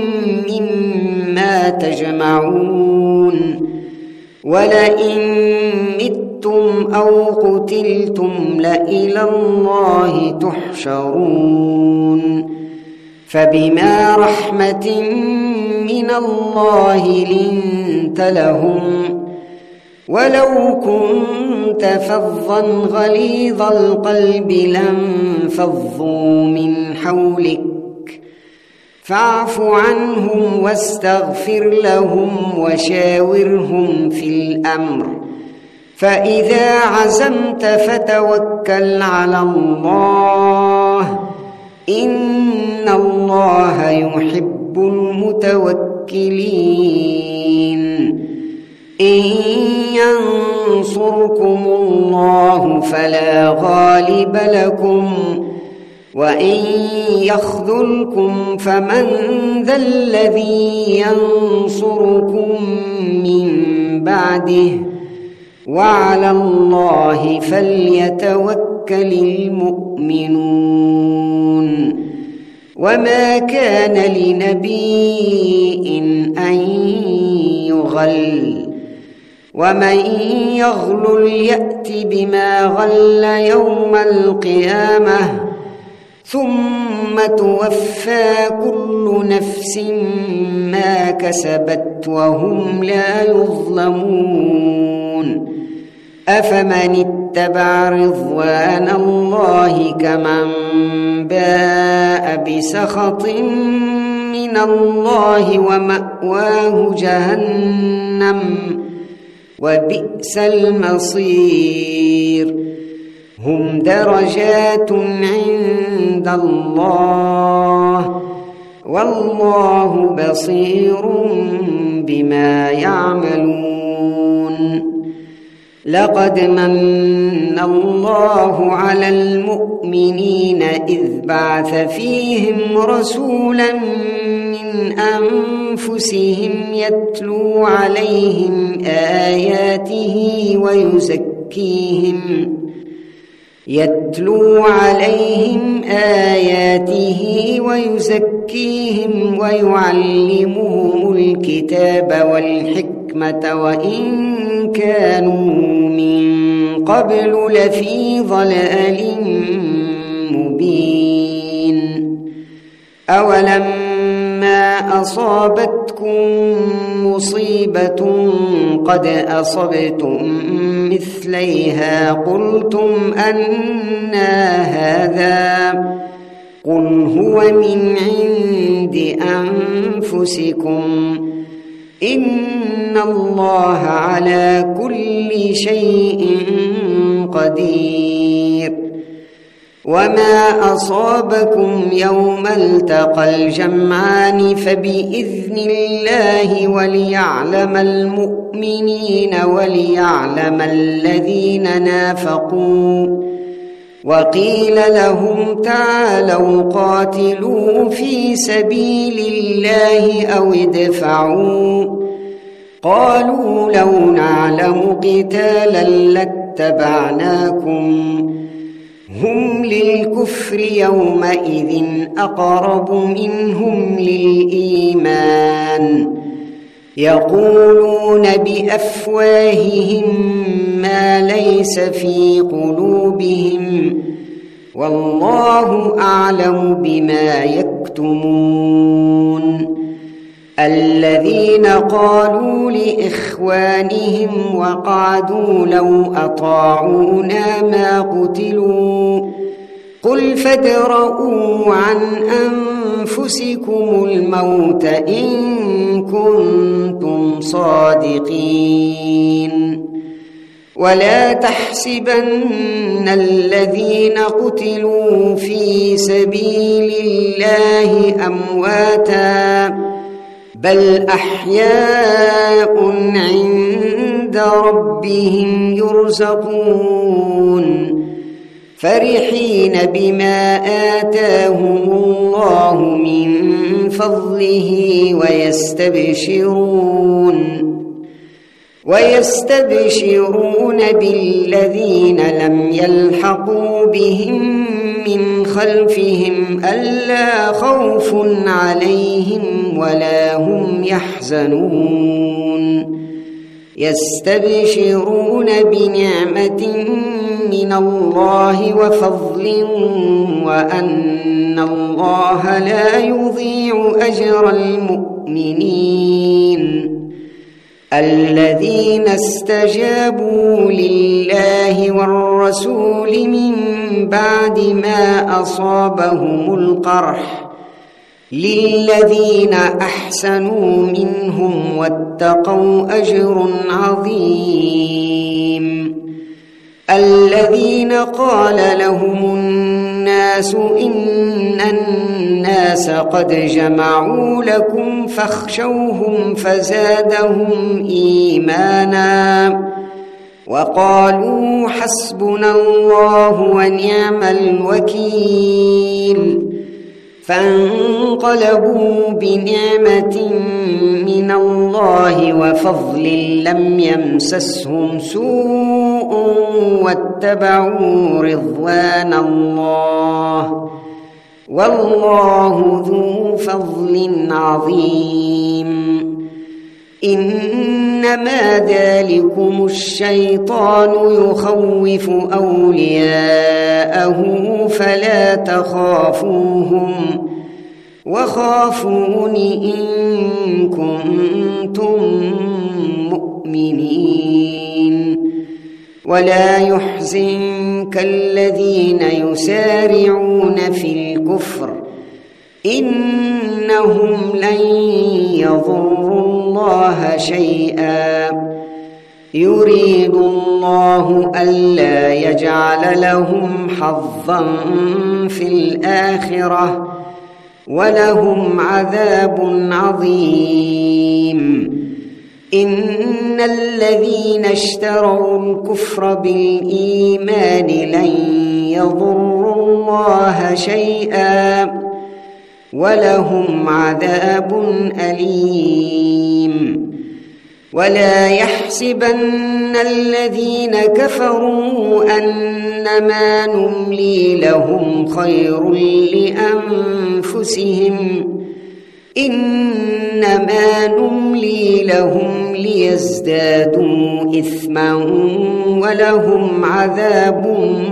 مما تجمعون. ولئن متم أو قتلتم لإلى الله تحشرون. فبما رحمة من الله لنت لهم ولو كنت فظا غليظ القلب لانفضوا من حولك فاعف عنهم واستغفر لهم وشاورهم في الأمر فإذا عزمت فتوكل على الله إن الله يحب المتوكلين. إن ينصركم الله فلا غالب لكم وإن يخذلكم فمن ذا الذي ينصركم من بعده وعلى الله فليتوكل المؤمنون. وما كان لنبي أن يغل ومن يغلل يأت بما غل يوم القيامة ثم توفى كل نفس ما كسبت وهم لا يظلمون. أفمن اتبع رضوان الله كمن باء بسخط من الله ومأواه جهنم وبئس المصير. هم درجات عند الله والله بصير بما يعملون. لقد من الله على المؤمنين إذ بعث فيهم رسولا من أنفسهم يتلو عليهم آياته ويزكيهم يتلو عليهم آياته ويزكيهم ويعلمهم الكتاب والحكمة وإن كانوا من قبل لفي ضلال مبين. أولما أصابتكم مصيبة قد أصبتم مثليها قلتم أنى هذا قل هو من عند أنفسكم إن الله على كل شيء قدير. وما أصابكم يوم التقى الجمعان فبإذن الله وليعلم المؤمنين وليعلم الذين نافقوا. وقيل لهم تعالوا قاتلوا في سبيل الله أو ادفعوا قالوا لو نعلم قتالا لاتبعناكم هم للكفر يومئذ أقرب منهم للإيمان يقولون بأفواههم ما ليس في قلوبهم والله أعلم بما يكتمون الذين قالوا لإخوانهم وقعدوا لو أطاعونا ما قتلوا قل فادرءوا عن أنفسكم الموت إن كنتم صادقين ولا تحسبن الذين قتلوا في سبيل الله أمواتا بل أحياء عند ربهم يرزقون فرحين بما آتاهم الله من فضله ويستبشرون ويستبشرون بالذين لم يلحقوا بهم من خلفهم ألا خوف عليهم ولا هم يحزنون يستبشرون بنعمة من الله وفضل وأن الله لا يضيع أجر المؤمنين الذين استجابوا لله والرسول من بعد ما أصابهم القرح للذين أحسنوا منهم واتقوا أجر عظيم الذين قال لهم الناس إن الناس قد جمعوا لكم فاخشوهم فزادهم إيمانا وقالوا حسبنا الله ونعم الوكيل فانقلبوا بنعمة من الله وفضل لم يمسسهم سوء واتبعوا رضوان الله والله ذو فضل عظيم إنما ذلكم الشيطان يخوف أولياءه فلا تخافوهم وخافون إن كنتم مؤمنين ولا يحزنك الذين يسارعون في الكفر إنهم لن يضروا الله شيئا يريد الله ألا يجعل لهم حظا في الآخرة ولهم عذاب عظيم إن الذين اشتروا الكفر بالإيمان لن يضروا الله شيئا ولهم عذاب أليم ولا يحسبن الذين كفروا أنما نملي لهم خير لأنفسهم إنما نملي لهم ليزدادوا إثما ولهم عذاب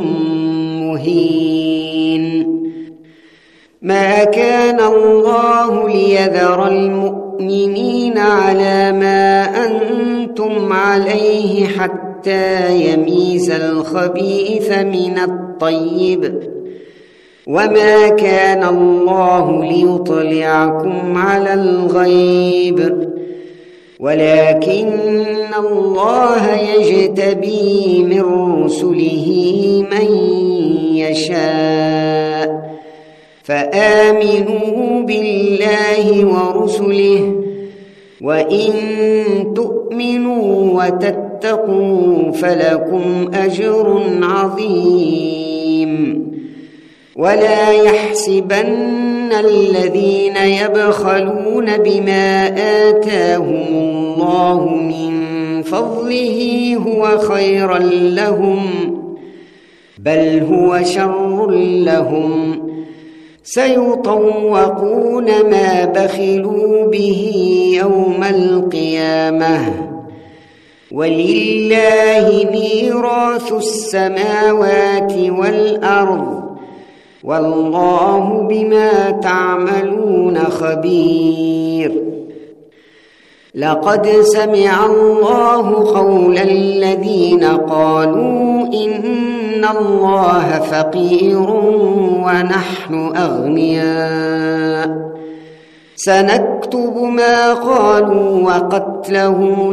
مهين ما كان الله ليذر المؤمنين على ما أنتم عليه حتى يميز الخبيث من الطيب وما كان الله ليطلعكم على الغيب ولكن الله يجتبي من رسله من يشاء فآمنوا بالله ورسله وإن تؤمنوا وتتقوا فلكم أجر عظيم ولا يحسبن الذين يبخلون بما آتاهم الله من فضله هو خيرا لهم بل هو شر لهم سيطوقون ما بخلوا به يوم القيامة ولله ميراث السماوات والأرض والله بما تعملون خبير. لقد سمع الله قول الذين قالوا إن الله فقير ونحن أغنياء سنكتب ما قالوا وقتلهم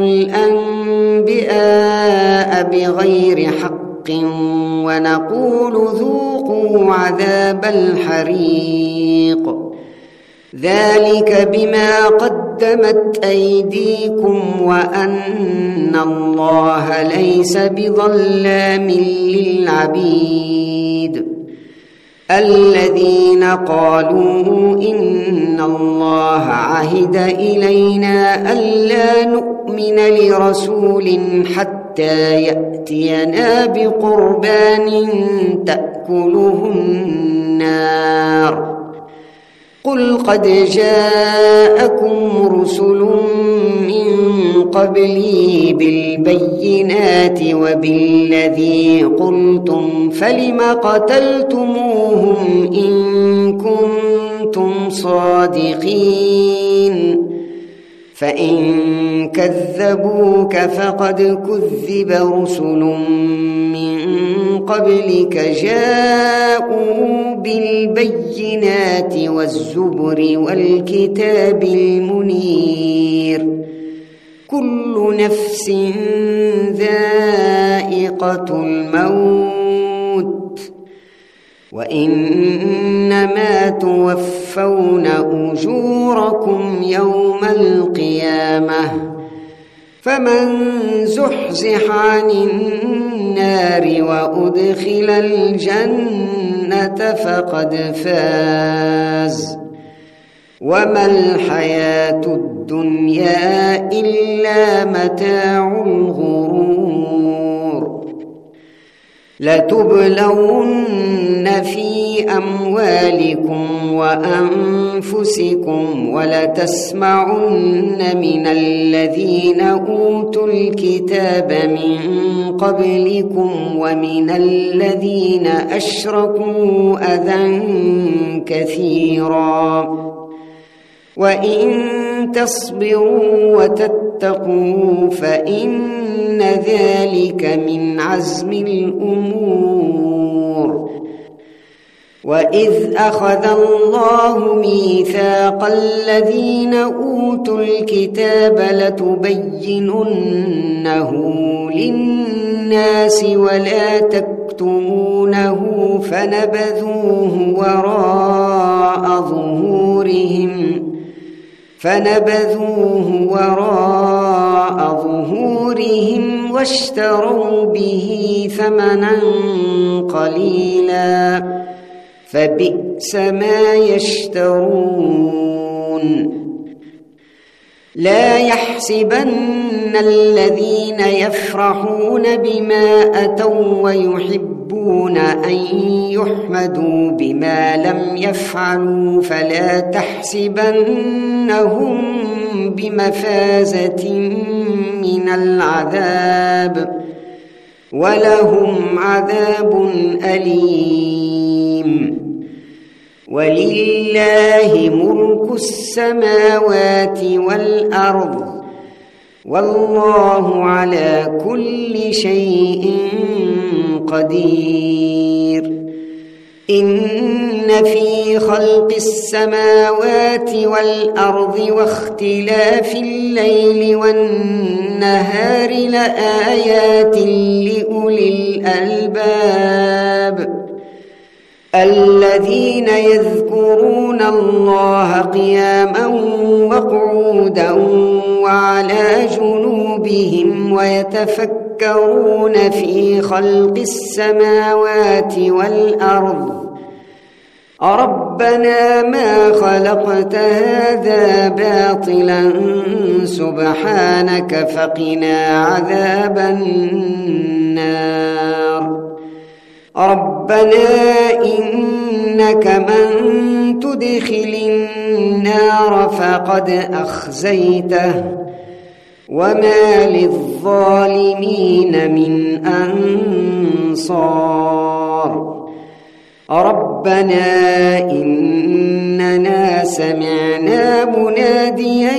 الأنبياء بغير حق ونقول ذوقوا عذاب الحريق ذلك بما قدمت أيديكم وأن الله ليس بظلام للعبيد. الذين قالوا إن الله عهد إلينا ألا نؤمن لرسول حتى يأتينا بقربان تأكله النار قل قد جاءكم رسل من قبلي بالبينات وبالذي قلتم فلم قتلتموهم إن كنتم صادقين فإن كذبوك فقد كذب رسل من قبلك جاءوا بالبينات والزبر والكتاب المنير كل نفس ذائقة الموت وإنما توفون أجوركم يوم القيامة فمن زحزح عن النار وأدخل الجنة فقد فاز وما الحياة الدنيا إلا متاع الغرور. لتبلون في أموالكم وأنفسكم ولتسمعن من الذين أوتوا الكتاب من قبلكم ومن الذين أشركوا أذى كثيرا وإن تصبروا وتتقوا فإن ذلك من عزم الأمور. وإذ أخذ الله ميثاق الذين أوتوا الكتاب لتبيننه للناس ولا تكتمونه فنبذوه وراء ظهورهم فنبذوه وراء ظهورهم واشتروا به ثمنا قليلا فبئس ما يشترون. لا يحسبن الذين يفرحون بما أتوا ويحبون أن يحمدوا بما لم يفعلوا فلا تحسبنهم بمفازة من العذاب ولهم عذاب أليم. ولله ملك السماوات والأرض والله على كل شيء قدير. إن في خلق السماوات والأرض واختلاف الليل والنهار لآيات لأولي الألباب الذين يذكرون الله قياما وقعودا وعلى جنوبهم ويتفكرون في خلق السماوات والأرض ربنا ما خلقت هذا باطلا سبحانك فقنا عذاب النار ربنا إنك من تدخل النار فقد أخزيته وما للظالمين من أنصار ربنا إننا سمعنا مناديا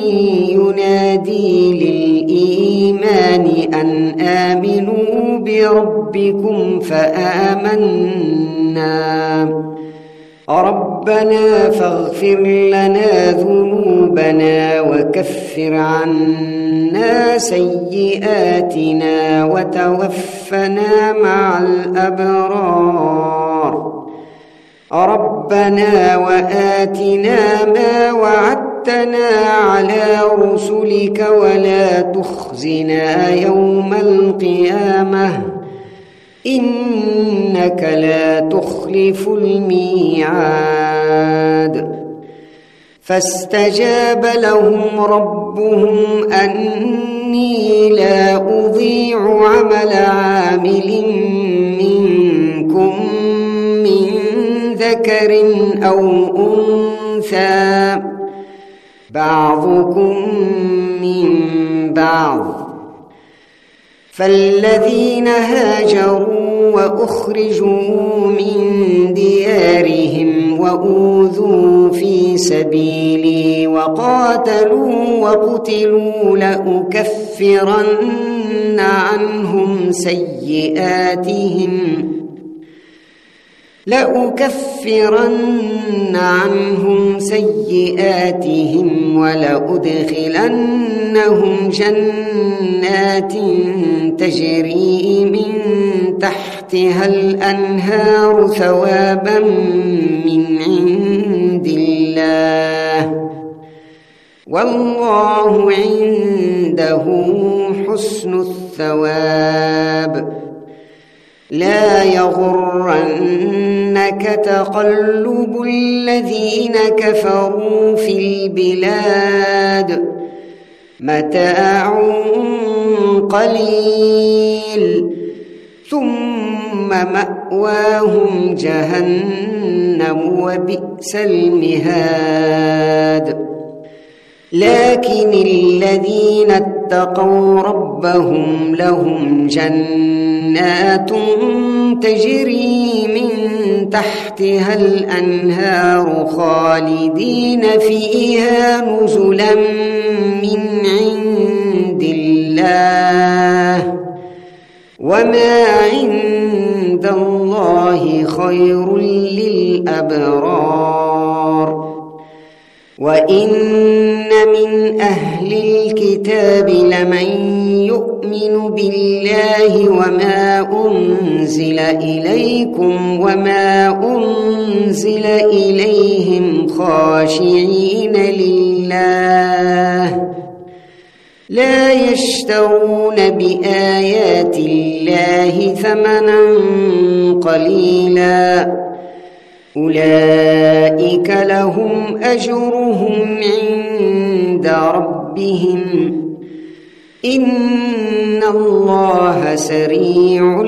ينادي للإيمان أن آمنوا بربكم فآمنا ربنا فاغفر لنا ذنوبنا وكفر عنا سيئاتنا وتوفنا مع الأبرار ربنا وآتنا ما وعدتنا على رسلك ولا تخزنا يوم القيامة إنك لا تخلف الميعاد فاستجاب لهم ربهم أني لا أضيع عمل عامل منكم من ذكر أو أنثى بعضكم من بعض فالذين هاجروا وأخرجوا من ديارهم وأوذوا في سبيلي وقاتلوا وقتلوا لأكفرن عنهم سيئاتهم لأكفرن عنهم سيئاتهم ولأدخلنهم جنات تجري من تحتها الأنهار ثوابا من عند الله والله عنده حسن الثواب لا يغرنك تقلب الذين كفروا في البلاد متاع قليل ثم مأواهم جهنم وبئس المهاد لكن الذين اتقوا ربهم لهم جنات تجري من تحتها الأنهار خالدين فيها نزلا من عند الله وما عند الله خير للأبرار وإن من أهل الكتاب لمن يؤمن بالله وما أنزل إليكم وما أنزل إليهم خاشعين لله لا يشترون بآيات الله ثمنا قليلا أولئك لهم أجرهم عند ربهم إن الله سريع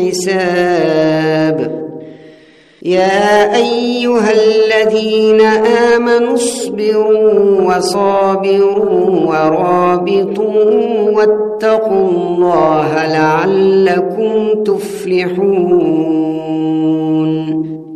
الحساب يا أيها الذين آمنوا اصبروا وصابروا ورابطوا واتقوا الله لعلكم تفلحون